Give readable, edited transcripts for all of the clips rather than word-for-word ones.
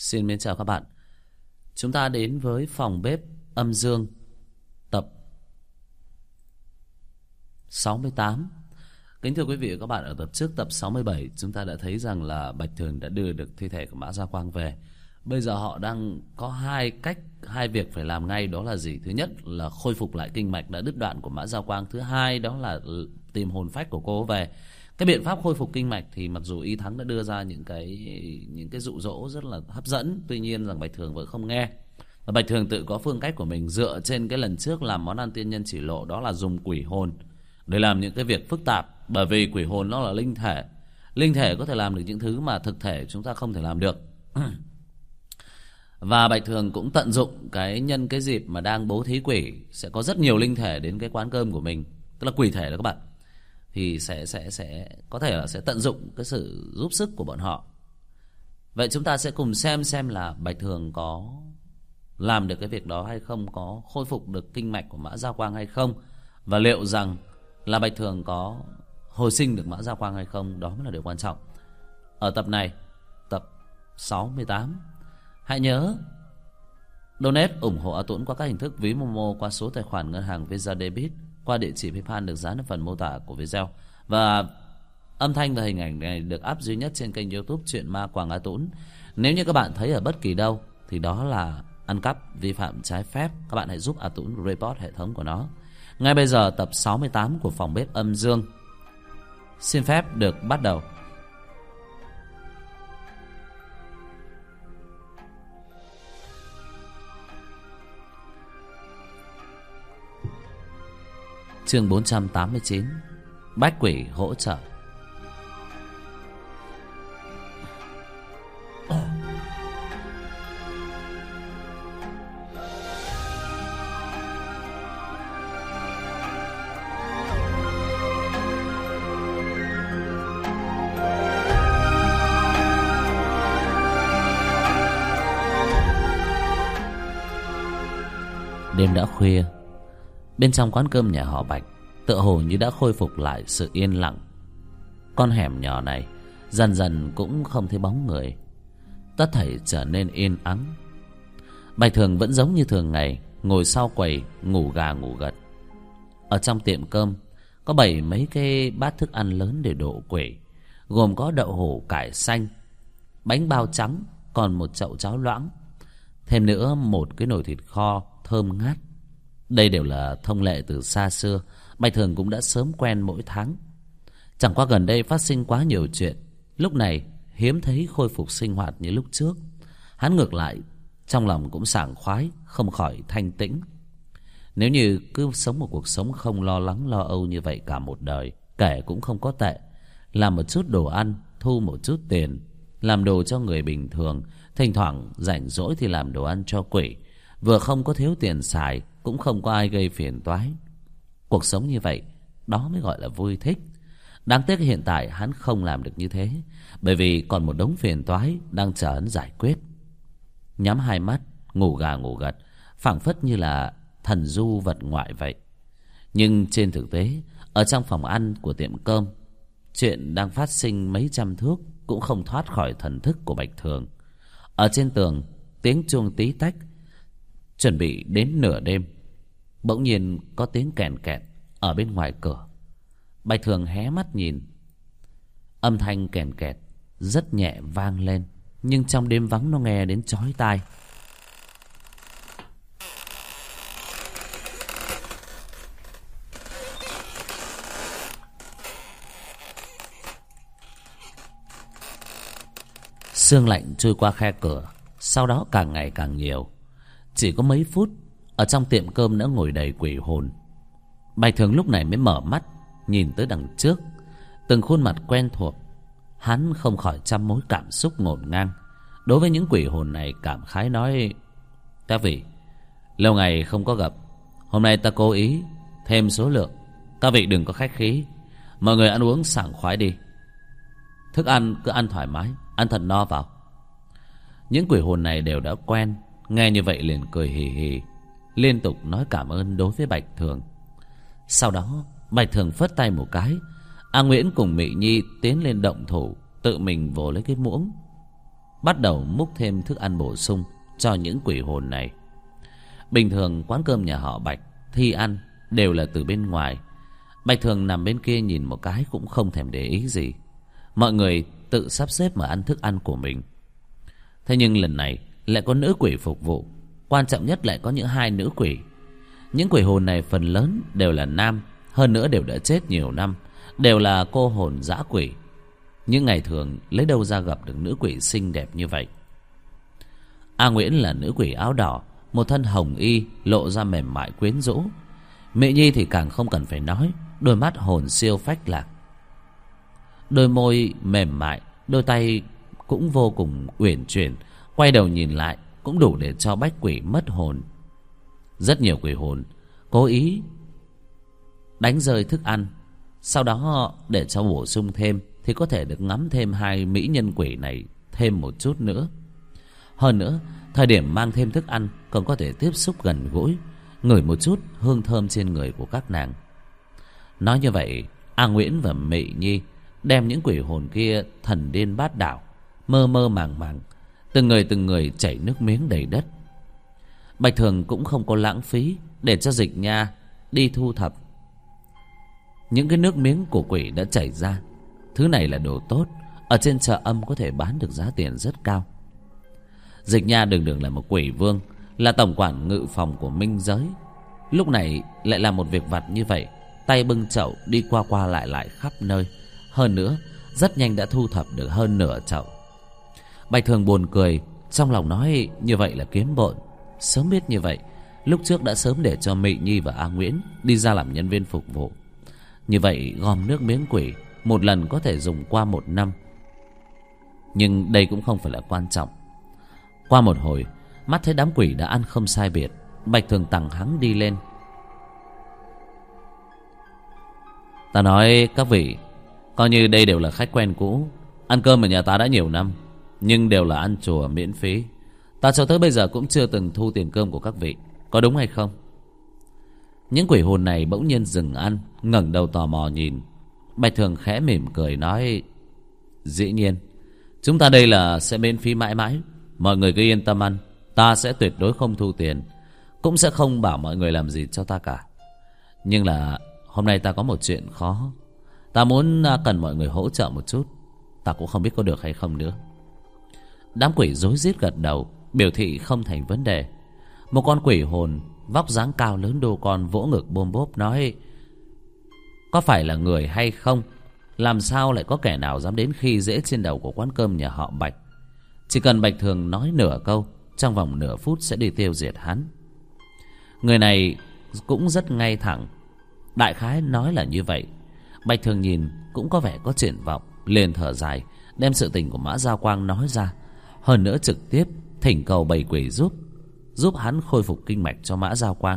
Xin mến chào các bạn. Chúng ta đến với phòng bếp âm dương tập 68. Kính thưa quý vị và các bạn, ở tập trước tập 67 chúng ta đã thấy rằng là Bạch Thường đã đưa được thi thể của Mã Gia Quang về. Bây giờ họ đang có hai việc phải làm ngay, đó là gì? Thứ nhất là khôi phục lại kinh mạch đã đứt đoạn của Mã Gia Quang. Thứ hai đó là tìm hồn phách của cô về. Cái biện pháp khôi phục kinh mạch thì mặc dù Y Thắng đã đưa ra những cái dụ dỗ rất là hấp dẫn, tuy nhiên rằng Bạch Thường vẫn không nghe. Và Bạch Thường tự có phương cách của mình dựa trên cái lần trước làm món ăn tiên nhân chỉ lộ, đó là dùng quỷ hồn để làm những cái việc phức tạp. Bởi vì quỷ hồn nó là linh thể, linh thể có thể làm được những thứ mà thực thể chúng ta không thể làm được. Và Bạch Thường cũng tận dụng nhân cái dịp mà đang bố thí quỷ, sẽ có rất nhiều linh thể đến cái quán cơm của mình, tức là quỷ thể đó các bạn, thì sẽ có thể là sẽ tận dụng cái sự giúp sức của bọn họ. Vậy chúng ta sẽ cùng xem là Bạch Thường có làm được cái việc đó hay không, có khôi phục được kinh mạch của Mã Gia Quang hay không, và liệu rằng là Bạch Thường có hồi sinh được Mã Gia Quang hay không. Đó mới là điều quan trọng. Ở tập này, tập 68, hãy nhớ donate ủng hộ A Tuấn qua các hình thức ví Momo, qua số tài khoản ngân hàng Visa Debit, qua địa chỉ PayPal được dán ở phần mô tả của video. Và âm thanh và hình ảnh này được up duy nhất trên kênh YouTube Chuyện Ma Quảng A Tuấn. Nếu như các bạn thấy ở bất kỳ đâu thì đó là ăn cắp, vi phạm trái phép, các bạn hãy giúp A Tuấn report hệ thống của nó. Ngay bây giờ tập 68 của phòng bếp âm dương xin phép được bắt đầu. Chương 489, Bách Quỷ hỗ trợ. Đêm đã khuya, bên trong quán cơm nhà họ Bạch tựa hồ như đã khôi phục lại sự yên lặng. Con hẻm nhỏ này dần dần cũng không thấy bóng người, tất thảy trở nên yên ắng. Bạch Thường vẫn giống như thường ngày, ngồi sau quầy ngủ gà ngủ gật. Ở trong tiệm cơm có bày mấy cái bát thức ăn lớn để đổ quỷ, gồm có đậu hũ cải xanh, bánh bao trắng, còn một chậu cháo loãng, thêm nữa một cái nồi thịt kho thơm ngát. Đây đều là thông lệ từ xa xưa, Bạch Thường cũng đã sớm quen mỗi tháng. Chẳng qua gần đây phát sinh quá nhiều chuyện, lúc này hiếm thấy khôi phục sinh hoạt như lúc trước. Hắn ngược lại trong lòng cũng sảng khoái, không khỏi thanh tĩnh. Nếu như cứ sống một cuộc sống không lo lắng lo âu như vậy cả một đời, kể cũng không có tệ. Làm một chút đồ ăn, thu một chút tiền, làm đồ cho người bình thường, thỉnh thoảng rảnh rỗi thì làm đồ ăn cho quỷ, vừa không có thiếu tiền xài, cũng không có ai gây phiền toái. Cuộc sống như vậy, đó mới gọi là vui thích. Đáng tiếc hiện tại hắn không làm được như thế, bởi vì còn một đống phiền toái đang chờ hắn giải quyết. Nhắm hai mắt, ngủ gà ngủ gật, phảng phất như là thần du vật ngoại vậy. Nhưng trên thực tế, ở trong phòng ăn của tiệm cơm, chuyện đang phát sinh mấy trăm thước cũng không thoát khỏi thần thức của Bạch Thường. Ở trên tường, tiếng chuông tí tách, chuẩn bị đến nửa đêm. Bỗng nhiên có tiếng kèn kẹt ở bên ngoài cửa. Bạch Thường hé mắt nhìn. Âm thanh kèn kẹt rất nhẹ vang lên, nhưng trong đêm vắng nó nghe đến chói tai. Sương lạnh trôi qua khe cửa, sau đó càng ngày càng nhiều. Chỉ có mấy phút, ở trong tiệm cơm đã ngồi đầy quỷ hồn. Bạch Thường lúc này mới mở mắt, nhìn tới đằng trước, từng khuôn mặt quen thuộc. Hắn không khỏi trăm mối cảm xúc ngổn ngang. Đối với những quỷ hồn này cảm khái nói: các vị, lâu ngày không có gặp, hôm nay ta cố ý thêm số lượng, các vị đừng có khách khí, mọi người ăn uống sảng khoái đi. Thức ăn cứ ăn thoải mái, ăn thật no vào. Những quỷ hồn này đều đã quen, nghe như vậy liền cười hì hì, liên tục nói cảm ơn đối với Bạch Thường. Sau đó Bạch Thường phất tay một cái, A Nguyễn cùng Mị Nhi tiến lên động thủ, tự mình vồ lấy cái muỗng. bắt đầu múc thêm thức ăn bổ sung cho những quỷ hồn này. Bình thường quán cơm nhà họ Bạch thi ăn đều là từ bên ngoài. Bạch Thường nằm bên kia nhìn một cái cũng không thèm để ý gì. Mọi người tự sắp xếp mà ăn thức ăn của mình. Thế nhưng lần này lại có nữ quỷ phục vụ. Quan trọng nhất lại có những hai nữ quỷ. Những quỷ hồn này phần lớn đều là nam, hơn nữa đều đã chết nhiều năm, đều là cô hồn dã quỷ. Nhưng ngày thường lấy đâu ra gặp được nữ quỷ xinh đẹp như vậy. A Nguyễn là nữ quỷ áo đỏ, một thân hồng y lộ ra mềm mại quyến rũ. Mỹ Nhi thì càng không cần phải nói, đôi mắt hồn siêu phách lạc, đôi môi mềm mại, đôi tay cũng vô cùng uyển chuyển, quay đầu nhìn lại cũng đủ để cho bách quỷ mất hồn. Rất nhiều quỷ hồn cố ý đánh rơi thức ăn, sau đó để cho bổ sung thêm thì có thể được ngắm thêm hai mỹ nhân quỷ này thêm một chút nữa. Hơn nữa, thời điểm mang thêm thức ăn còn có thể tiếp xúc gần gũi, ngửi một chút hương thơm trên người của các nàng. Nói như vậy, A Nguyễn và Mị Nhi đem những quỷ hồn kia thần điên bát đảo, mơ mơ màng màng, từng người chảy nước miếng đầy đất. Bạch Thường cũng không có lãng phí để cho Dịch Nha đi thu thập những cái nước miếng của quỷ đã chảy ra. Thứ này là đồ tốt, ở trên chợ âm có thể bán được giá tiền rất cao. Dịch Nha đường đường là một quỷ vương, là tổng quản ngự phòng của minh giới, lúc này lại làm một việc vặt như vậy, tay bưng chậu đi qua qua lại lại khắp nơi. Hơn nữa rất nhanh đã thu thập được hơn nửa chậu. Bạch Thường buồn cười, trong lòng nói như vậy là kiếm bộn. Sớm biết như vậy, lúc trước đã sớm để cho Mị Nhi và A Nguyễn đi ra làm nhân viên phục vụ. Như vậy gom nước miếng quỷ một lần có thể dùng qua 1 năm. Nhưng đây cũng không phải là quan trọng. Qua một hồi, mắt thấy đám quỷ đã ăn không sai biệt, Bạch Thường tằng hắng đi lên. Ta nói các vị, coi như đây đều là khách quen cũ, ăn cơm ở nhà ta đã nhiều năm, nhưng đều là ăn chùa miễn phí. Ta cho tới bây giờ cũng chưa từng thu tiền cơm của các vị, có đúng hay không? Những quỷ hồn này bỗng nhiên dừng ăn, ngẩng đầu tò mò nhìn. Bạch Thường khẽ mỉm cười nói: dĩ nhiên, chúng ta đây là sẽ miễn phí mãi mãi. Mọi người cứ yên tâm ăn, ta sẽ tuyệt đối không thu tiền, cũng sẽ không bảo mọi người làm gì cho ta cả. Nhưng là hôm nay ta có một chuyện khó, ta muốn cần mọi người hỗ trợ một chút. Ta cũng không biết có được hay không nữa. Đám quỷ rối rít gật đầu, biểu thị không thành vấn đề. Một con quỷ hồn vóc dáng cao lớn đô con vỗ ngực bôm bốp nói: có phải là người hay không? Làm sao lại có kẻ nào dám đến khi dễ trên đầu của quán cơm nhà họ Bạch? Chỉ cần Bạch Thường nói nửa câu, trong vòng nửa phút sẽ đi tiêu diệt hắn. Người này cũng rất ngay thẳng, đại khái nói là như vậy. Bạch Thường nhìn cũng có vẻ có triển vọng, liền thở dài, đem sự tình của Mã Giao Quang nói ra. Hơn nữa trực tiếp thỉnh cầu bầy quỷ giúp hắn khôi phục kinh mạch cho Mã Giao Quang.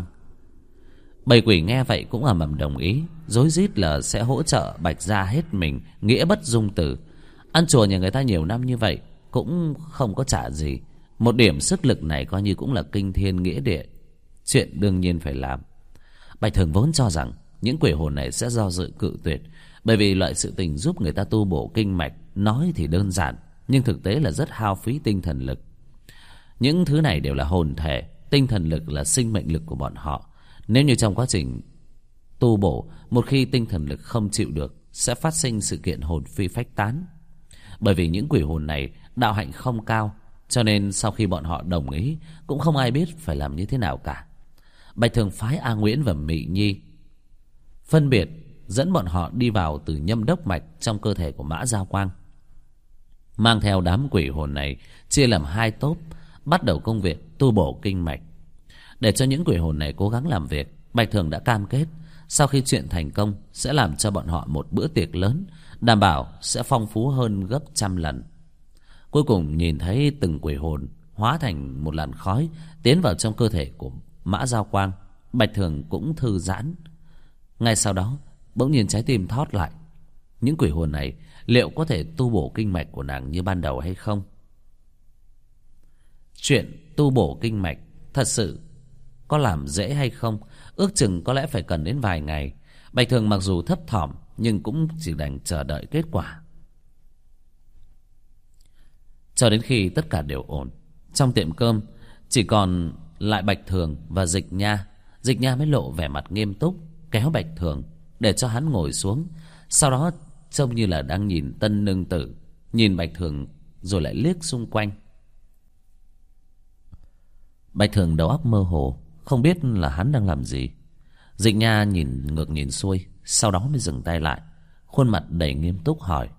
Bầy quỷ nghe vậy cũng ầm ầm đồng ý, rối rít là sẽ hỗ trợ Bạch gia hết mình, nghĩa bất dung từ. Ăn chùa nhà người ta nhiều năm như vậy cũng không có trả gì, một điểm sức lực này coi như cũng là kinh thiên nghĩa địa, chuyện đương nhiên phải làm. Bạch Thường vốn cho rằng những quỷ hồn này sẽ do dự cự tuyệt, bởi vì loại sự tình giúp người ta tu bổ kinh mạch nói thì đơn giản, nhưng thực tế là rất hao phí tinh thần lực. Những thứ này đều là hồn thể, tinh thần lực là sinh mệnh lực của bọn họ. Nếu như trong quá trình tu bổ, một khi tinh thần lực không chịu được, sẽ phát sinh sự kiện hồn phi phách tán. Bởi vì những quỷ hồn này đạo hạnh không cao, cho nên sau khi bọn họ đồng ý, cũng không ai biết phải làm như thế nào cả. Bạch Thường phái A Nguyễn và Mị Nhi phân biệt dẫn bọn họ đi vào từ nhâm đốc mạch trong cơ thể của Mã Giao Quang, mang theo đám quỷ hồn này chia làm 2 tốp, bắt đầu công việc tu bổ kinh mạch. Để cho những quỷ hồn này cố gắng làm việc, Bạch Thường đã cam kết sau khi chuyện thành công sẽ làm cho bọn họ một bữa tiệc lớn, đảm bảo sẽ phong phú hơn gấp 100 lần. Cuối cùng nhìn thấy từng quỷ hồn hóa thành một làn khói tiến vào trong cơ thể của Mã Giao Quang, Bạch Thường cũng thư giãn. Ngay sau đó bỗng nhiên trái tim thót lại. Những quỷ hồn này liệu có thể tu bổ kinh mạch của nàng như ban đầu hay không? Chuyện tu bổ kinh mạch thật sự có làm dễ hay không, ước chừng có lẽ phải cần đến vài ngày. Bạch Thường mặc dù thấp thỏm nhưng cũng chỉ đành chờ đợi kết quả. Cho đến khi tất cả đều ổn, trong tiệm cơm chỉ còn lại Bạch Thường và Dịch Nha. Dịch Nha mới lộ vẻ mặt nghiêm túc, kéo Bạch Thường để cho hắn ngồi xuống. Sau đó trông như là đang nhìn tân nương tử, nhìn Bạch Thường rồi lại liếc xung quanh. Bạch Thường đầu óc mơ hồ, không biết là hắn đang làm gì. Dịch Nha nhìn ngược nhìn xuôi, sau đó mới dừng tay lại, khuôn mặt đầy nghiêm túc hỏi: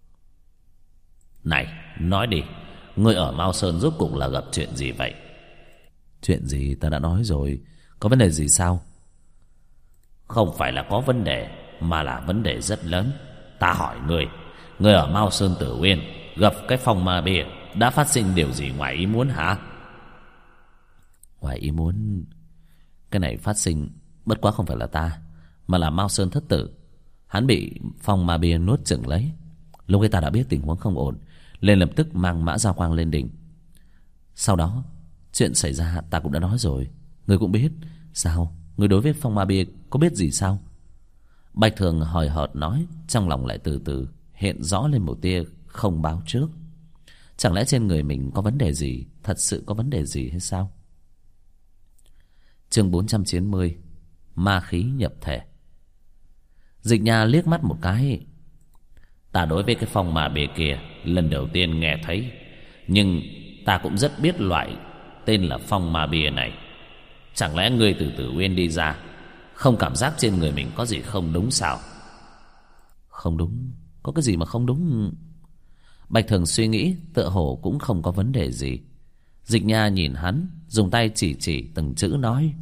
Này, nói đi, ngươi ở Mao Sơn rốt cuộc là gặp chuyện gì vậy? Chuyện gì ta đã nói rồi, có vấn đề gì sao? Không phải là có vấn đề, mà là vấn đề rất lớn. Ta hỏi ngươi ở Mao Sơn Tử Uyên gặp cái phong ma bia, đã phát sinh điều gì ngoài ý muốn hả? Ngoài ý muốn? Cái này phát sinh bất quá không phải là ta, mà là Mao Sơn thất tử. Hắn bị phong ma bia nuốt chửng lấy. Lúc ấy ta đã biết tình huống không ổn, liền lập tức mang Mã Giao Quang lên đỉnh. Sau đó chuyện xảy ra ta cũng đã nói rồi, ngươi cũng biết. Sao, ngươi đối với phong ma bia có biết gì sao? Bạch Thường hời hợt nói, trong lòng lại từ từ hiện rõ lên một tia không báo trước. Chẳng lẽ trên người mình có vấn đề gì, thật sự có vấn đề gì hay sao? Chương 490, ma khí nhập thể. Dịch Nha liếc mắt một cái. Ta đối với cái phong ma bia kia lần đầu tiên nghe thấy, nhưng ta cũng rất biết loại tên là phong ma bia này. Chẳng lẽ ngươi từ Tử Uyên đi ra, không cảm giác trên người mình có gì không đúng sao? Không đúng? Có cái gì mà không đúng? Bạch Thường suy nghĩ, tựa hồ cũng không có vấn đề gì. Dịch Nha nhìn hắn, dùng tay chỉ chỉ từng chữ nói: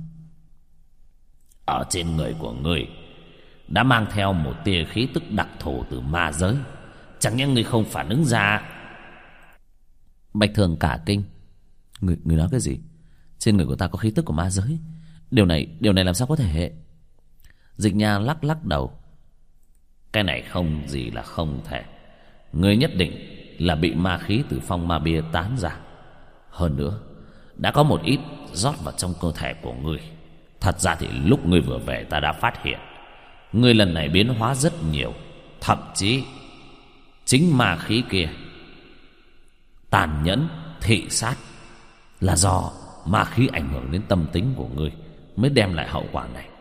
Ở trên người của ngươi đã mang theo một tia khí tức đặc thù từ ma giới, chẳng nhẽ ngươi không phản ứng ra? Bạch Thường cả kinh. Người nói cái gì? Trên người của ta có khí tức của ma giới? Điều này làm sao có thể? Dịch Nha lắc lắc đầu. Cái này không gì là không thể. Ngươi nhất định là bị ma khí từ phong ma bia tán ra. Hơn nữa, đã có một ít rót vào trong cơ thể của ngươi. Thật ra thì lúc ngươi vừa về ta đã phát hiện ngươi lần này biến hóa rất nhiều. Thậm chí chính ma khí kia tàn nhẫn, thị sát là do ma khí ảnh hưởng đến tâm tính của ngươi mới đem lại hậu quả này.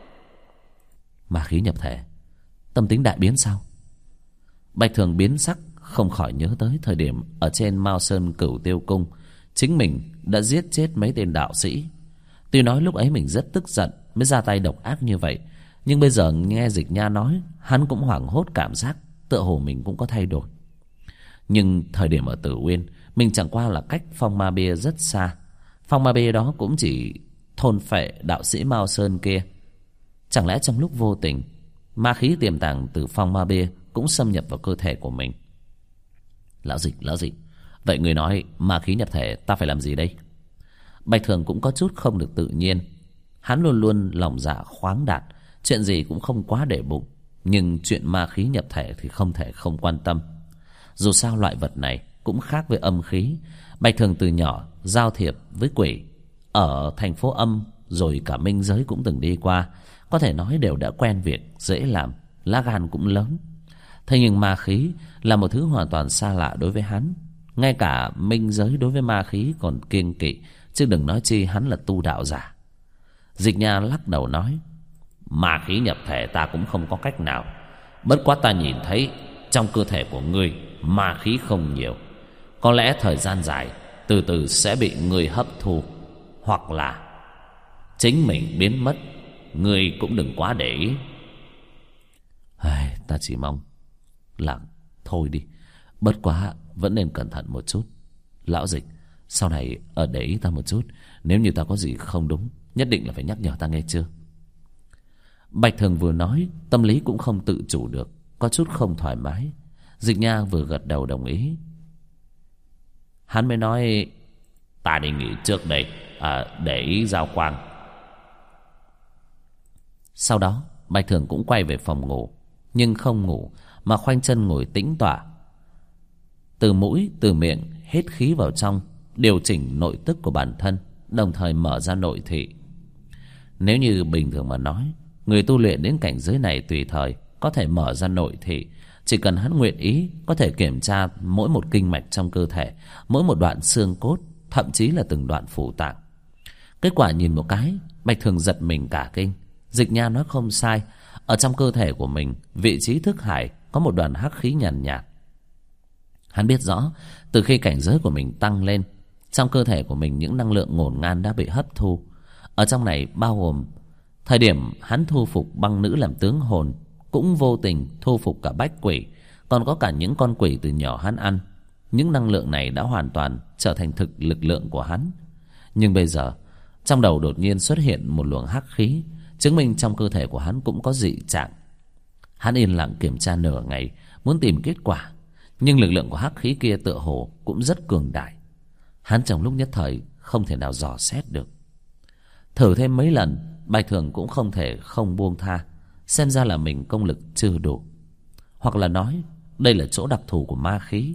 Ma khí nhập thể, tâm tính đại biến sao? Bạch Thường biến sắc, không khỏi nhớ tới thời điểm ở trên Mao Sơn Cửu Tiêu Cung, chính mình đã giết chết mấy tên đạo sĩ. Tuy nói lúc ấy mình rất tức giận mới ra tay độc ác như vậy, nhưng bây giờ nghe Dịch Nha nói, hắn cũng hoảng hốt, cảm giác tựa hồ mình cũng có thay đổi. Nhưng thời điểm ở Tử Uyên, mình chẳng qua là cách phong ma bia rất xa. Phong ma bia đó cũng chỉ thôn phệ đạo sĩ Mao Sơn kia. Chẳng lẽ trong lúc vô tình, ma khí tiềm tàng từ phong ma bia cũng xâm nhập vào cơ thể của mình? Lão Dịch, vậy người nói ma khí nhập thể, ta phải làm gì đây? Bạch Thường cũng có chút không được tự nhiên. Hắn luôn luôn lòng dạ khoáng đạt, chuyện gì cũng không quá để bụng. Nhưng chuyện ma khí nhập thể thì không thể không quan tâm. Dù sao loại vật này cũng khác với âm khí. Bạch Thường từ nhỏ giao thiệp với quỷ, ở thành phố âm rồi cả minh giới cũng từng đi qua, có thể nói đều đã quen việc, dễ làm, lá gan cũng lớn. Thế nhưng ma khí là một thứ hoàn toàn xa lạ đối với hắn. Ngay cả minh giới đối với ma khí còn kiêng kỵ, chứ đừng nói chi hắn là tu đạo giả. Dịch Nha lắc đầu nói: Ma khí nhập thể ta cũng không có cách nào. Bất quá ta nhìn thấy trong cơ thể của ngươi ma khí không nhiều. Có lẽ thời gian dài từ từ sẽ bị ngươi hấp thu, hoặc là chính mình biến mất. Ngươi cũng đừng quá để ý. Ta chỉ mong là thôi đi, bất quá vẫn nên cẩn thận một chút. Lão Dịch, sau này ở để ý ta một chút. Nếu như ta có gì không đúng, nhất định là phải nhắc nhở ta, nghe chưa? Bạch Thường vừa nói, tâm lý cũng không tự chủ được, có chút không thoải mái. Dịch Nha vừa gật đầu đồng ý. Hắn mới nói: Ta đi nghỉ trước đây, để ý Giao Quang. Sau đó Bạch Thường cũng quay về phòng ngủ, nhưng không ngủ mà khoanh chân ngồi tĩnh tọa. Từ mũi từ miệng hết khí vào trong, điều chỉnh nội tức của bản thân, đồng thời mở ra nội thị. Nếu như bình thường mà nói, người tu luyện đến cảnh giới này tùy thời có thể mở ra nội thị, Chỉ cần hắn nguyện ý, có thể kiểm tra mỗi một kinh mạch trong cơ thể, mỗi một đoạn xương cốt, thậm chí là từng đoạn phủ tạng. Kết quả nhìn một cái, Bạch Thường giật mình cả kinh. Dịch Nha nói không sai, ở trong cơ thể của mình, vị trí thức hải có một đoàn hắc khí nhàn nhạt. Hắn biết rõ, từ khi cảnh giới của mình tăng lên, trong cơ thể của mình những năng lượng ngổn ngang đã bị hấp thu. Ở trong này bao gồm thời điểm hắn thu phục băng nữ làm tướng hồn, cũng vô tình thu phục cả bách quỷ, còn có cả những con quỷ từ nhỏ hắn ăn. Những năng lượng này đã hoàn toàn trở thành lực lượng của hắn. Nhưng bây giờ, trong đầu đột nhiên xuất hiện một luồng hắc khí, chứng minh trong cơ thể của hắn cũng có dị trạng. Hắn yên lặng kiểm tra nửa ngày, muốn tìm kết quả, nhưng lực lượng của hắc khí kia tựa hồ cũng rất cường đại. Hắn trong lúc nhất thời không thể nào dò xét được. Thử thêm mấy lần, Bạch Thường cũng không thể không buông tha. Xem ra là mình công lực chưa đủ, hoặc là nói đây là chỗ đặc thù của ma khí.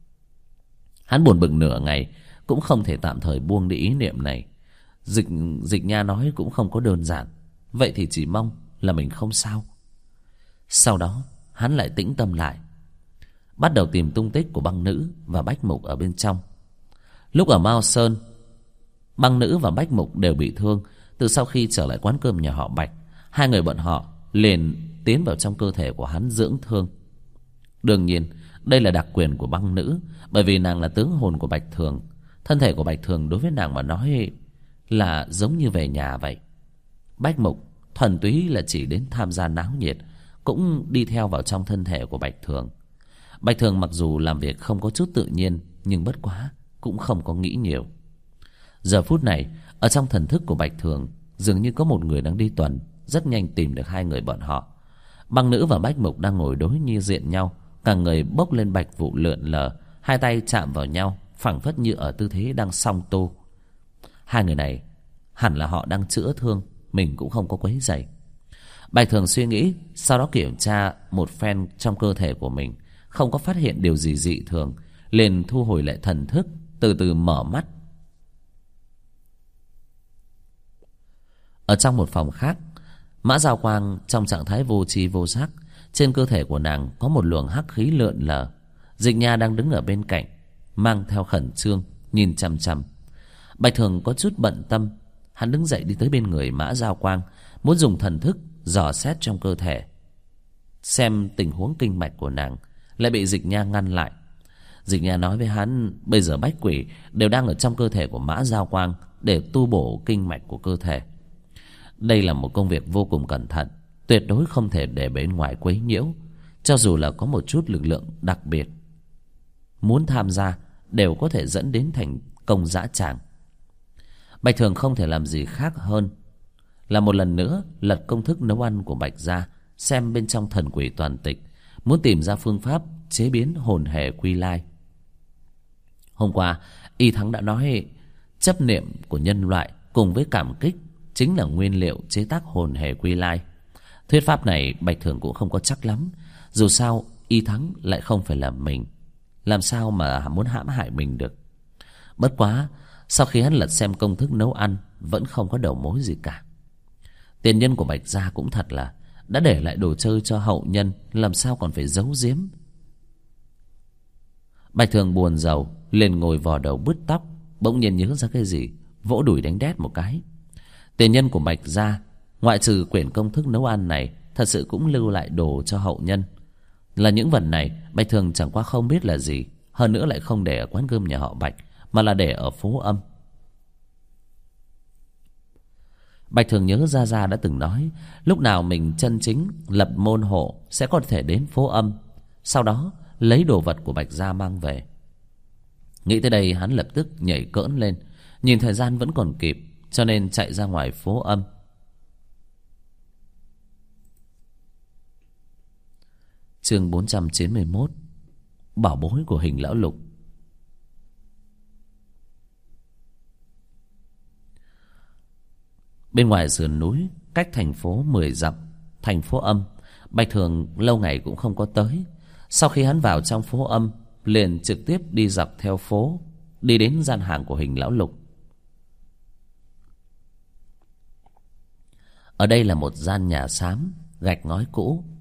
Hắn buồn bực nửa ngày cũng không thể tạm thời buông đi ý niệm này. Dịch Nha nói cũng không có đơn giản, vậy thì chỉ mong là mình không sao. Sau đó hắn lại tĩnh tâm lại, bắt đầu tìm tung tích của băng nữ và bách mục ở bên trong. Lúc ở Mao Sơn, băng nữ và bách mục đều bị thương. Từ sau khi trở lại quán cơm nhà họ Bạch, hai người bọn họ liền tiến vào trong cơ thể của hắn dưỡng thương. Đương nhiên đây là đặc quyền của băng nữ, bởi vì nàng là tướng hồn của Bạch Thường. Thân thể của Bạch Thường đối với nàng mà nói là giống như về nhà vậy. Bách mục thuần túy là chỉ đến tham gia náo nhiệt, cũng đi theo vào trong thân thể của Bạch Thường. Bạch Thường mặc dù làm việc không có chút tự nhiên, nhưng bất quá cũng không có nghĩ nhiều. Giờ phút này, ở trong thần thức của Bạch Thường dường như có một người đang đi tuần, rất nhanh tìm được hai người bọn họ. Băng nữ và bách mục đang ngồi đối như diện nhau, cả người bốc lên bạch vụ lượn lờ, hai tay chạm vào nhau, phảng phất như ở tư thế đang song tu. Hai người này hẳn là họ đang chữa thương, mình cũng không có quấy rầy. Bạch Thường suy nghĩ, sau đó kiểm tra một phen trong cơ thể của mình, không có phát hiện điều gì dị thường, liền thu hồi lại thần thức, từ từ mở mắt. Ở trong một phòng khác, Mã Giao Quang trong trạng thái vô tri vô giác. Trên cơ thể của nàng có một luồng hắc khí lượn lờ. Dịch Nha đang đứng ở bên cạnh, mang theo khẩn trương nhìn chằm chằm. Bạch Thường có chút bận tâm, hắn đứng dậy đi tới bên người Mã Giao Quang, muốn dùng thần thức dò xét trong cơ thể, xem tình huống kinh mạch của nàng, lại bị Dịch Nha ngăn lại. Dịch Nha nói với hắn, bây giờ bách quỷ đều đang ở trong cơ thể của Mã Giao Quang để tu bổ kinh mạch của cơ thể. Đây là một công việc vô cùng cẩn thận, tuyệt đối không thể để bên ngoài quấy nhiễu. Cho dù là có một chút lực lượng đặc biệt muốn tham gia, đều có thể dẫn đến thành công dã tràng. Bạch Thường không thể làm gì khác hơn là một lần nữa lật công thức nấu ăn của Bạch gia, xem bên trong thần quỷ toàn tịch, muốn tìm ra phương pháp chế biến hồn hề quy lai. Hôm qua Y Thắng đã nói chấp niệm của nhân loại cùng với cảm kích chính là nguyên liệu chế tác hồn hề quy lai. Thuyết pháp này Bạch Thường cũng không có chắc lắm. Dù sao Y Thắng lại không phải là mình, làm sao mà muốn hãm hại mình được. Bất quá sau khi hắn lật xem công thức nấu ăn, vẫn không có đầu mối gì cả. Tiền nhân của Bạch gia cũng thật là đã để lại đồ chơi cho hậu nhân, làm sao còn phải giấu giếm. Bạch Thường buồn rầu, liền ngồi vò đầu bứt tóc, bỗng nhiên nhớ ra cái gì, vỗ đùi đánh đét một cái. Tiền nhân của Bạch gia, ngoại trừ quyển công thức nấu ăn này, thật sự cũng lưu lại đồ cho hậu nhân. Là những vật này Bạch Thường chẳng qua không biết là gì, hơn nữa lại không để ở quán cơm nhà họ Bạch, mà là để ở phố Âm. Bạch Thường nhớ Gia Gia đã từng nói, lúc nào mình chân chính lập môn hộ sẽ có thể đến phố Âm, sau đó lấy đồ vật của Bạch gia mang về. Nghĩ tới đây hắn lập tức nhảy cỡn lên, nhìn thời gian vẫn còn kịp, cho nên chạy ra ngoài phố Âm. Chương 491, bảo bối của Hình Lão Lục. Bên ngoài sườn núi, cách thành phố 10 dặm, thành phố Âm, Bạch Thường lâu ngày cũng không có tới. Sau khi hắn vào trong phố Âm, liền trực tiếp đi dọc theo phố, đi đến gian hàng của Hình Lão Lục. Ở đây là một gian nhà xám, gạch ngói cũ.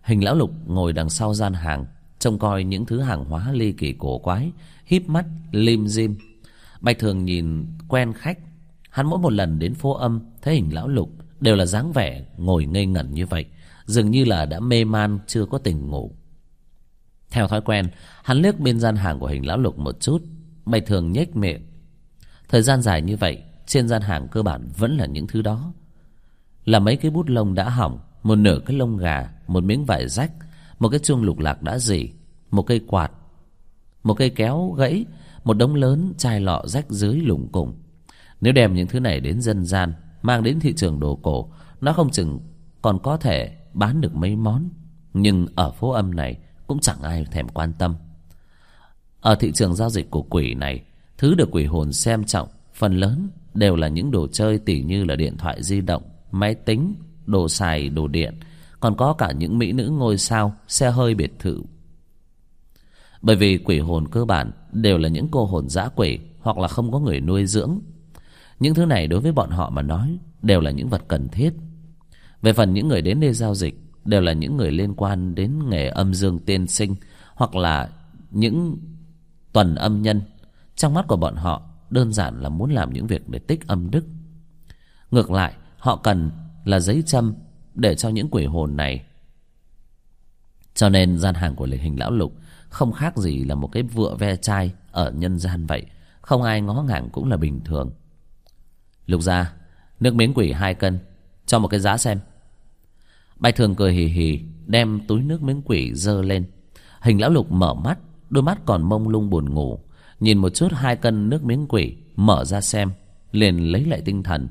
Hình lão lục ngồi đằng sau gian hàng, trông coi những thứ hàng hóa ly kỳ cổ quái, híp mắt lim dim. Bạch Thường nhìn quen khách, hắn mỗi một lần đến phố âm thấy Hình lão lục đều là dáng vẻ ngồi ngây ngẩn như vậy, dường như là đã mê man chưa có tỉnh ngủ. Theo thói quen, hắn liếc bên gian hàng của Hình lão lục một chút. Bạch Thường nhếch miệng. Thời gian dài như vậy, trên gian hàng cơ bản vẫn là những thứ đó, là mấy cái bút lông đã hỏng, một nửa cái lông gà, một miếng vải rách, một cái chuông lục lạc đã rỉ, một cây quạt, một cây kéo gãy, một đống lớn chai lọ rách rưới lủng củng. Nếu đem những thứ này đến dân gian, mang đến thị trường đồ cổ, nó không chừng còn có thể bán được mấy món. Nhưng ở phố âm này cũng chẳng ai thèm quan tâm. Ở thị trường giao dịch của quỷ này, thứ được quỷ hồn xem trọng phần lớn đều là những đồ chơi, tỉ như là điện thoại di động, máy tính, đồ xài, đồ điện, còn có cả những mỹ nữ ngôi sao, xe hơi, biệt thự. Bởi vì quỷ hồn cơ bản đều là những cô hồn dã quỷ, hoặc là không có người nuôi dưỡng. Những thứ này đối với bọn họ mà nói đều là những vật cần thiết. Về phần những người đến đây giao dịch, đều là những người liên quan đến nghề âm dương tiên sinh, hoặc là những tuần âm nhân. Trong mắt của bọn họ đơn giản là muốn làm những việc để tích âm đức. Ngược lại, họ cần là giấy châm để cho những quỷ hồn này. Cho nên gian hàng của Hình lão lục không khác gì là một cái vựa ve chai ở nhân gian vậy, không ai ngó ngàng cũng là bình thường. Lục gia, nước miếng quỷ 2 cân, cho một cái giá xem. Bạch Thường cười hì hì, đem túi nước miếng quỷ dơ lên. Hình lão lục mở mắt, đôi mắt còn mông lung buồn ngủ, nhìn một chút 2 cân nước miếng quỷ, mở ra xem, liền lấy lại tinh thần.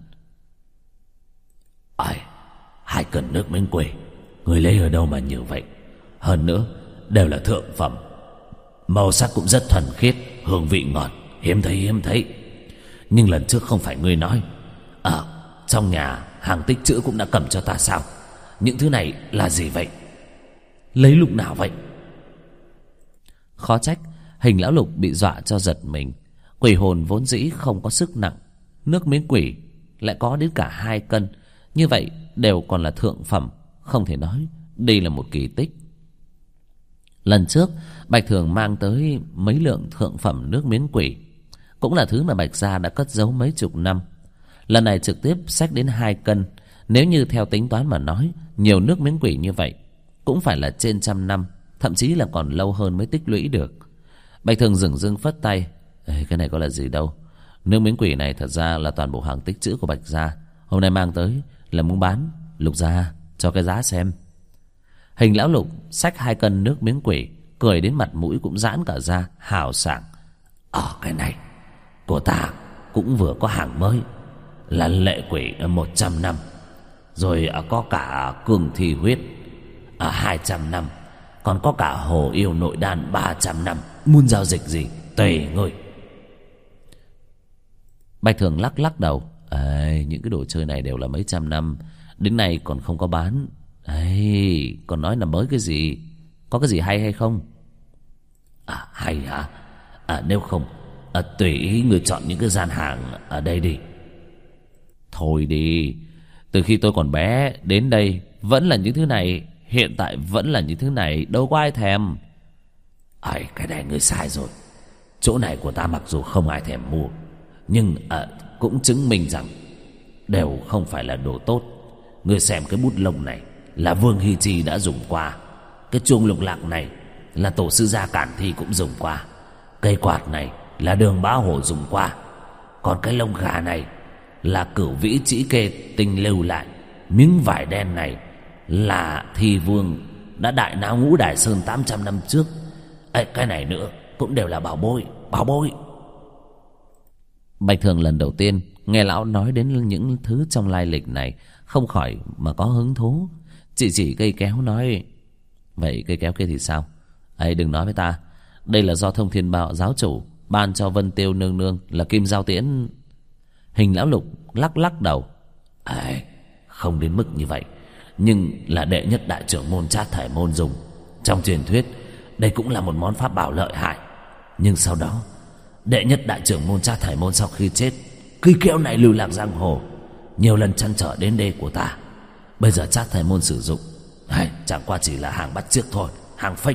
Ai, 2 cân nước miếng quỷ, người lấy ở đâu mà nhiều vậy? Hơn nữa đều là thượng phẩm, màu sắc cũng rất thuần khiết, hương vị ngọt, hiếm thấy. Nhưng lần trước không phải ngươi nói trong nhà hàng tích trữ cũng đã cầm cho ta sao? Những thứ này là gì vậy? Lấy lúc nào vậy? Khó trách Hình lão lục bị dọa cho giật mình. Quỷ hồn vốn dĩ không có sức nặng, nước miếng quỷ lại có đến cả 2 cân, như vậy đều còn là thượng phẩm, không thể nói đây là một kỳ tích. Lần trước Bạch Thường mang tới mấy lượng thượng phẩm nước miếng quỷ, cũng là thứ mà Bạch gia đã cất giấu mấy chục năm. Lần này trực tiếp xách đến 2 cân. Nếu như theo tính toán mà nói, nhiều nước miếng quỷ như vậy cũng phải là trên 100 năm, thậm chí là còn lâu hơn mới tích lũy được. Bạch Thường dửng dưng phất tay. Cái này có là gì đâu, nước miếng quỷ này thật ra là toàn bộ hàng tích trữ của Bạch gia, hôm nay mang tới là muốn bán. Lục gia, cho cái giá xem. Hình lão lục xách 2 cân nước miếng quỷ, cười đến mặt mũi cũng giãn cả ra, hào sảng. Cái này của ta cũng vừa có hàng mới, là lệ quỷ 100 năm, rồi có cả cường thi huyết 200 năm, còn có cả hồ yêu nội đan 300 năm. Muốn giao dịch gì tùy ngươi. Bạch Thường lắc đầu. Những cái đồ chơi này đều là mấy trăm năm, đến nay còn không có bán. Còn nói là mới cái gì? Có cái gì hay không? Hay hả? Nếu không, tùy ý người chọn những cái gian hàng ở đây đi. Thôi đi, từ khi tôi còn bé đến đây vẫn là những thứ này, hiện tại vẫn là những thứ này, đâu có ai thèm. Cái này ngươi sai rồi. Chỗ này của ta mặc dù không ai thèm mua, nhưng cũng chứng minh rằng đều không phải là đồ tốt. Ngươi xem cái bút lông này là Vương Hy Chi đã dùng qua, cái chuông lục lạc này là tổ sư gia Cản Thi cũng dùng qua, cây quạt này là Đường Bá Hổ dùng qua, còn cái lông gà này là Cửu Vĩ Trĩ Kê tinh lưu lại, miếng vải đen này là Thi Vương đã đại náo Ngũ Đài Sơn 800 năm trước. Cái này nữa cũng đều là bảo bối. Bạch Thường lần đầu tiên nghe lão nói đến những thứ trong lai lịch này, không khỏi mà có hứng thú. Chỉ cây kéo nói: vậy cây kéo kia thì sao? Đừng nói với ta, đây là do Thông Thiên Bảo giáo chủ ban cho Vân Tiêu nương nương là Kim Giao Tiễn. Hình lão lục lắc đầu. Không đến mức như vậy, nhưng là đệ nhất đại trưởng môn Trát Thải Môn dùng. Trong truyền thuyết đây cũng là một món pháp bảo lợi hại. Nhưng sau đó đệ nhất đại trưởng môn Trát Thải Môn sau khi chết, cây kéo này lưu lạc giang hồ, nhiều lần trăn trở đến đây của ta. Bây giờ Trát Thải Môn sử dụng Chẳng qua chỉ là hàng bắt chước thôi, hàng fake.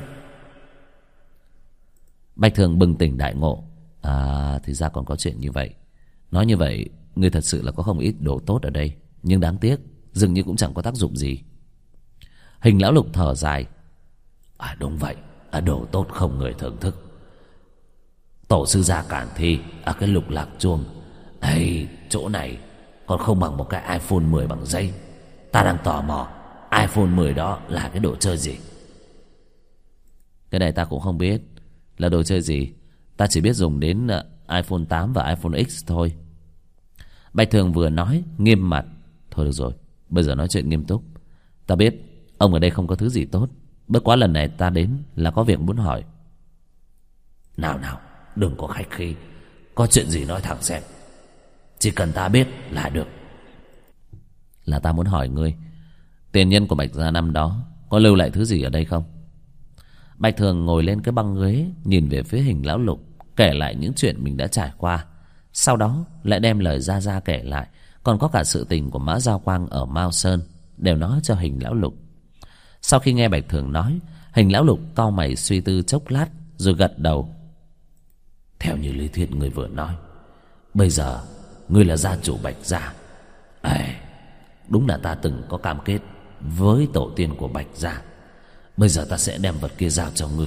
Bạch Thường bừng tỉnh đại ngộ. Thì ra còn có chuyện như vậy. Nói như vậy, ngươi thật sự là có không ít đồ tốt ở đây, nhưng đáng tiếc dường như cũng chẳng có tác dụng gì. Hình lão lục thở dài. Đúng vậy, đồ tốt không người thưởng thức. Tổ sư gia Cản Thi cái lục lạc chuông, chỗ này còn không bằng một cái iPhone 10 bằng dây. Ta đang tò mò, iPhone 10 đó là cái đồ chơi gì? Cái này ta cũng không biết là đồ chơi gì. Ta chỉ biết dùng đến iPhone 8 và iPhone X thôi. Bạch Thường vừa nói nghiêm mặt. Thôi được rồi, bây giờ nói chuyện nghiêm túc. Ta biết ông ở đây không có thứ gì tốt, bất quá lần này ta đến là có việc muốn hỏi. Nào, đừng có khách khí. Có chuyện gì nói thẳng xem. Chỉ cần ta biết là được. Là ta muốn hỏi ngươi, tiền nhân của Bạch gia năm đó có lưu lại thứ gì ở đây không? Bạch Thường ngồi lên cái băng ghế, nhìn về phía Hình lão lục, kể lại những chuyện mình đã trải qua. Sau đó lại đem lời ra kể lại, còn có cả sự tình của Mã Giao Quang ở Mao Sơn, đều nói cho Hình lão lục. Sau khi nghe Bạch Thường nói, Hình lão lục cau mày suy tư chốc lát rồi gật đầu. Theo như lý thuyết người vừa nói, bây giờ ngươi là gia chủ Bạch gia. Đúng là ta từng có cam kết với tổ tiên của Bạch gia. Bây giờ ta sẽ đem vật kia giao cho ngươi.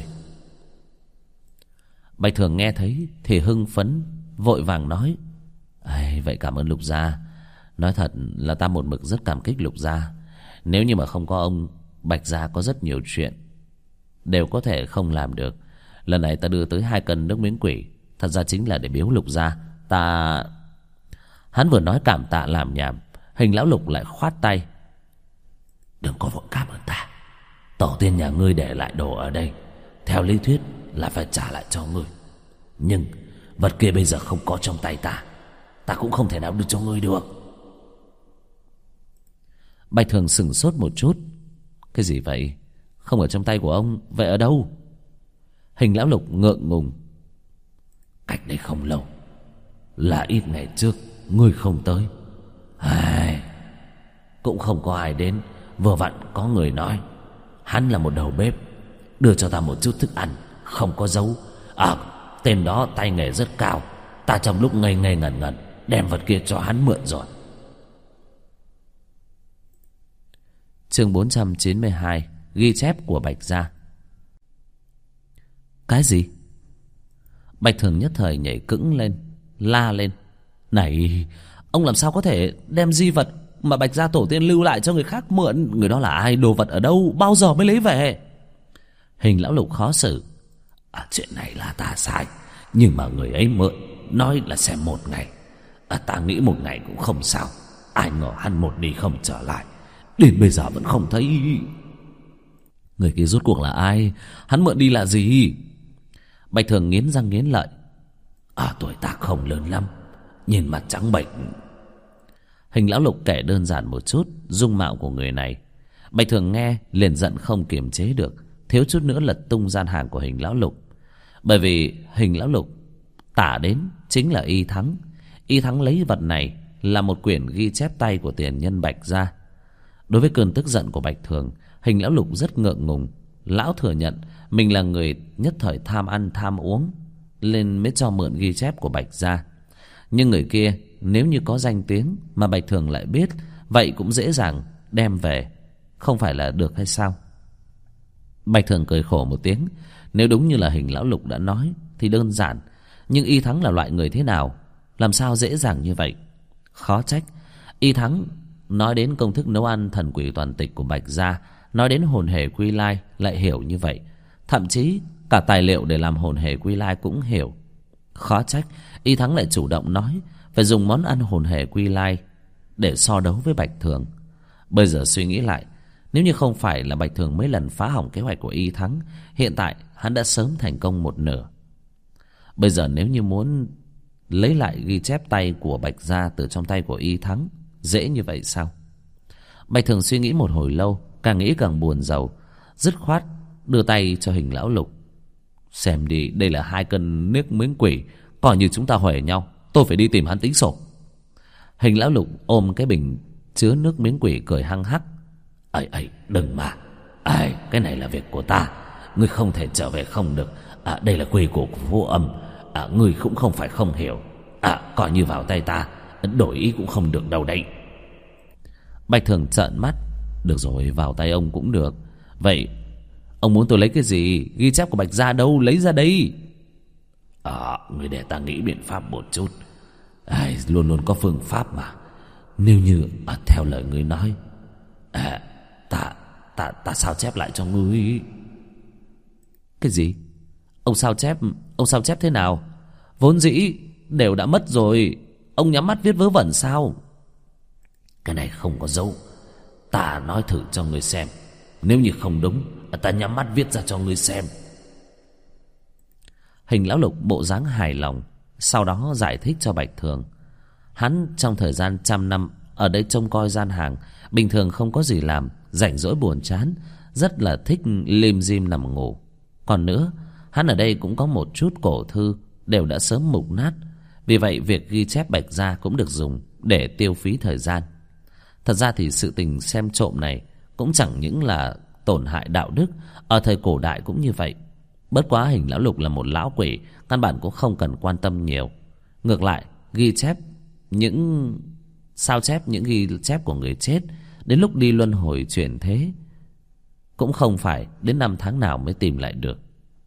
Bạch Thường nghe thấy thì hưng phấn, vội vàng nói. Vậy cảm ơn Lục gia. Nói thật là ta một mực rất cảm kích Lục gia. Nếu như mà không có ông, Bạch gia có rất nhiều chuyện đều có thể không làm được. Lần này ta đưa tới 2 cân nước miếng quỷ, thật ra chính là để biếu Lục gia. Hắn vừa nói cảm tạ làm nhảm, Hình lão lục lại khoát tay. Đừng có vội cảm ơn ta. Tổ tiên nhà ngươi để lại đồ ở đây, theo lý thuyết là phải trả lại cho ngươi. Nhưng vật kia bây giờ không có trong tay ta, ta cũng không thể nào đưa cho ngươi được. Bạch Thường sửng sốt một chút. Cái gì vậy? Không ở trong tay của ông, vậy ở đâu? Hình lão lục ngượng ngùng. Cách đây không lâu, là ít ngày trước ngươi không tới, cũng không có ai đến. Vừa vặn có người nói hắn là một đầu bếp, đưa cho ta một chút thức ăn không có dấu. Tên đó tay nghề rất cao. Ta trong lúc ngây ngây ngẩn ngẩn đem vật kia cho hắn mượn rồi. Chương 492, ghi chép của Bạch gia. Cái gì? Bạch Thường nhất thời nhảy cẫng lên, la lên. Này, ông làm sao có thể đem di vật mà Bạch gia tổ tiên lưu lại cho người khác mượn? Người đó là ai? Đồ vật ở đâu? Bao giờ mới lấy về? Hình lão lục khó xử. Chuyện này là ta sai, nhưng mà người ấy mượn, nói là xem 1 ngày. Ta nghĩ 1 ngày cũng không sao. Ai ngờ hắn một đi không trở lại, đến bây giờ vẫn không thấy. Người kia rốt cuộc là ai? Hắn mượn đi là gì? Bạch Thường nghiến răng nghiến lợi. Tuổi ta không lớn lắm, nhìn mặt trắng bệch. Hình lão lục kể đơn giản một chút dung mạo của người này. Bạch Thường nghe liền giận không kiềm chế được, thiếu chút nữa lật tung gian hàng của Hình lão lục. Bởi vì Hình lão lục tả đến chính là Y Thắng. Y Thắng lấy vật này là một quyển ghi chép tay của tiền nhân Bạch gia. Đối với cơn tức giận của Bạch Thường, Hình lão lục rất ngượng ngùng. Lão thừa nhận mình là người nhất thời tham ăn tham uống nên mới cho mượn ghi chép của Bạch gia. Nhưng người kia nếu như có danh tiếng mà Bạch Thường lại biết, vậy cũng dễ dàng đem về, không phải là được hay sao? Bạch Thường cười khổ một tiếng. Nếu đúng như là Hình lão lục đã nói thì đơn giản, nhưng Y Thắng là loại người thế nào, làm sao dễ dàng như vậy? Khó trách Y Thắng nói đến công thức nấu ăn thần quỷ toàn tịch của Bạch gia, nói đến hồn hề quy lai lại hiểu như vậy. Thậm chí cả tài liệu để làm hồn hề quy lai cũng hiểu. Khó trách Y Thắng lại chủ động nói phải dùng món ăn hồn hề quy lai để so đấu với Bạch Thường. Bây giờ suy nghĩ lại, nếu như không phải là Bạch Thường mấy lần phá hỏng kế hoạch của Y Thắng, hiện tại hắn đã sớm thành công một nửa. Bây giờ nếu như muốn lấy lại ghi chép tay của Bạch gia từ trong tay của Y Thắng, dễ như vậy sao? Bạch Thường suy nghĩ một hồi lâu, càng nghĩ càng buồn rầu, dứt khoát đưa tay cho Hình lão lục. Xem đi, đây là 2 cân nước miếng quỷ, coi như chúng ta huề nhau, tôi phải đi tìm hắn tính sổ. Hình lão lục ôm cái bình chứa nước miếng quỷ cười hăng hắc. Đừng mà, Cái này là việc của ta, ngươi không thể trở về không được. Đây là quy củ của Vô Âm. Ngươi cũng không phải không hiểu. Coi như vào tay ta, đổi ý cũng không được đâu đấy. Bạch Thường trợn mắt. Được rồi, vào tay ông cũng được. Vậy ông muốn tôi lấy cái gì? Ghi chép của Bạch gia đâu? Lấy ra đây. Ngươi để ta nghĩ biện pháp một chút. Luôn luôn có phương pháp mà. Nếu như theo lời ngươi nói, ta sao chép lại cho ngươi. Cái gì? Ông sao chép thế nào? Vốn dĩ đều đã mất rồi, ông nhắm mắt viết vớ vẩn sao? Cái này không có dấu. Ta nói thử cho ngươi xem. Nếu như không đúng, ta nhắm mắt viết ra cho ngươi xem. Hình Lão Lục bộ dáng hài lòng, sau đó giải thích cho Bạch Thường. Hắn trong thời gian 100 năm ở đây trông coi gian hàng, bình thường không có gì làm, rảnh rỗi buồn chán, rất là thích lim dim nằm ngủ. Còn nữa, hắn ở đây cũng có một chút cổ thư đều đã sớm mục nát, vì vậy việc ghi chép Bạch gia cũng được dùng để tiêu phí thời gian. Thật ra thì sự tình xem trộm này cũng chẳng những là tổn hại đạo đức, ở thời cổ đại cũng như vậy. Bất quá Hình Lão Lục là một lão quỷ, căn bản cũng không cần quan tâm nhiều. Ngược lại, ghi chép sao chép những ghi chép của người chết, đến lúc đi luân hồi chuyển thế cũng không phải đến 5 tháng nào mới tìm lại được.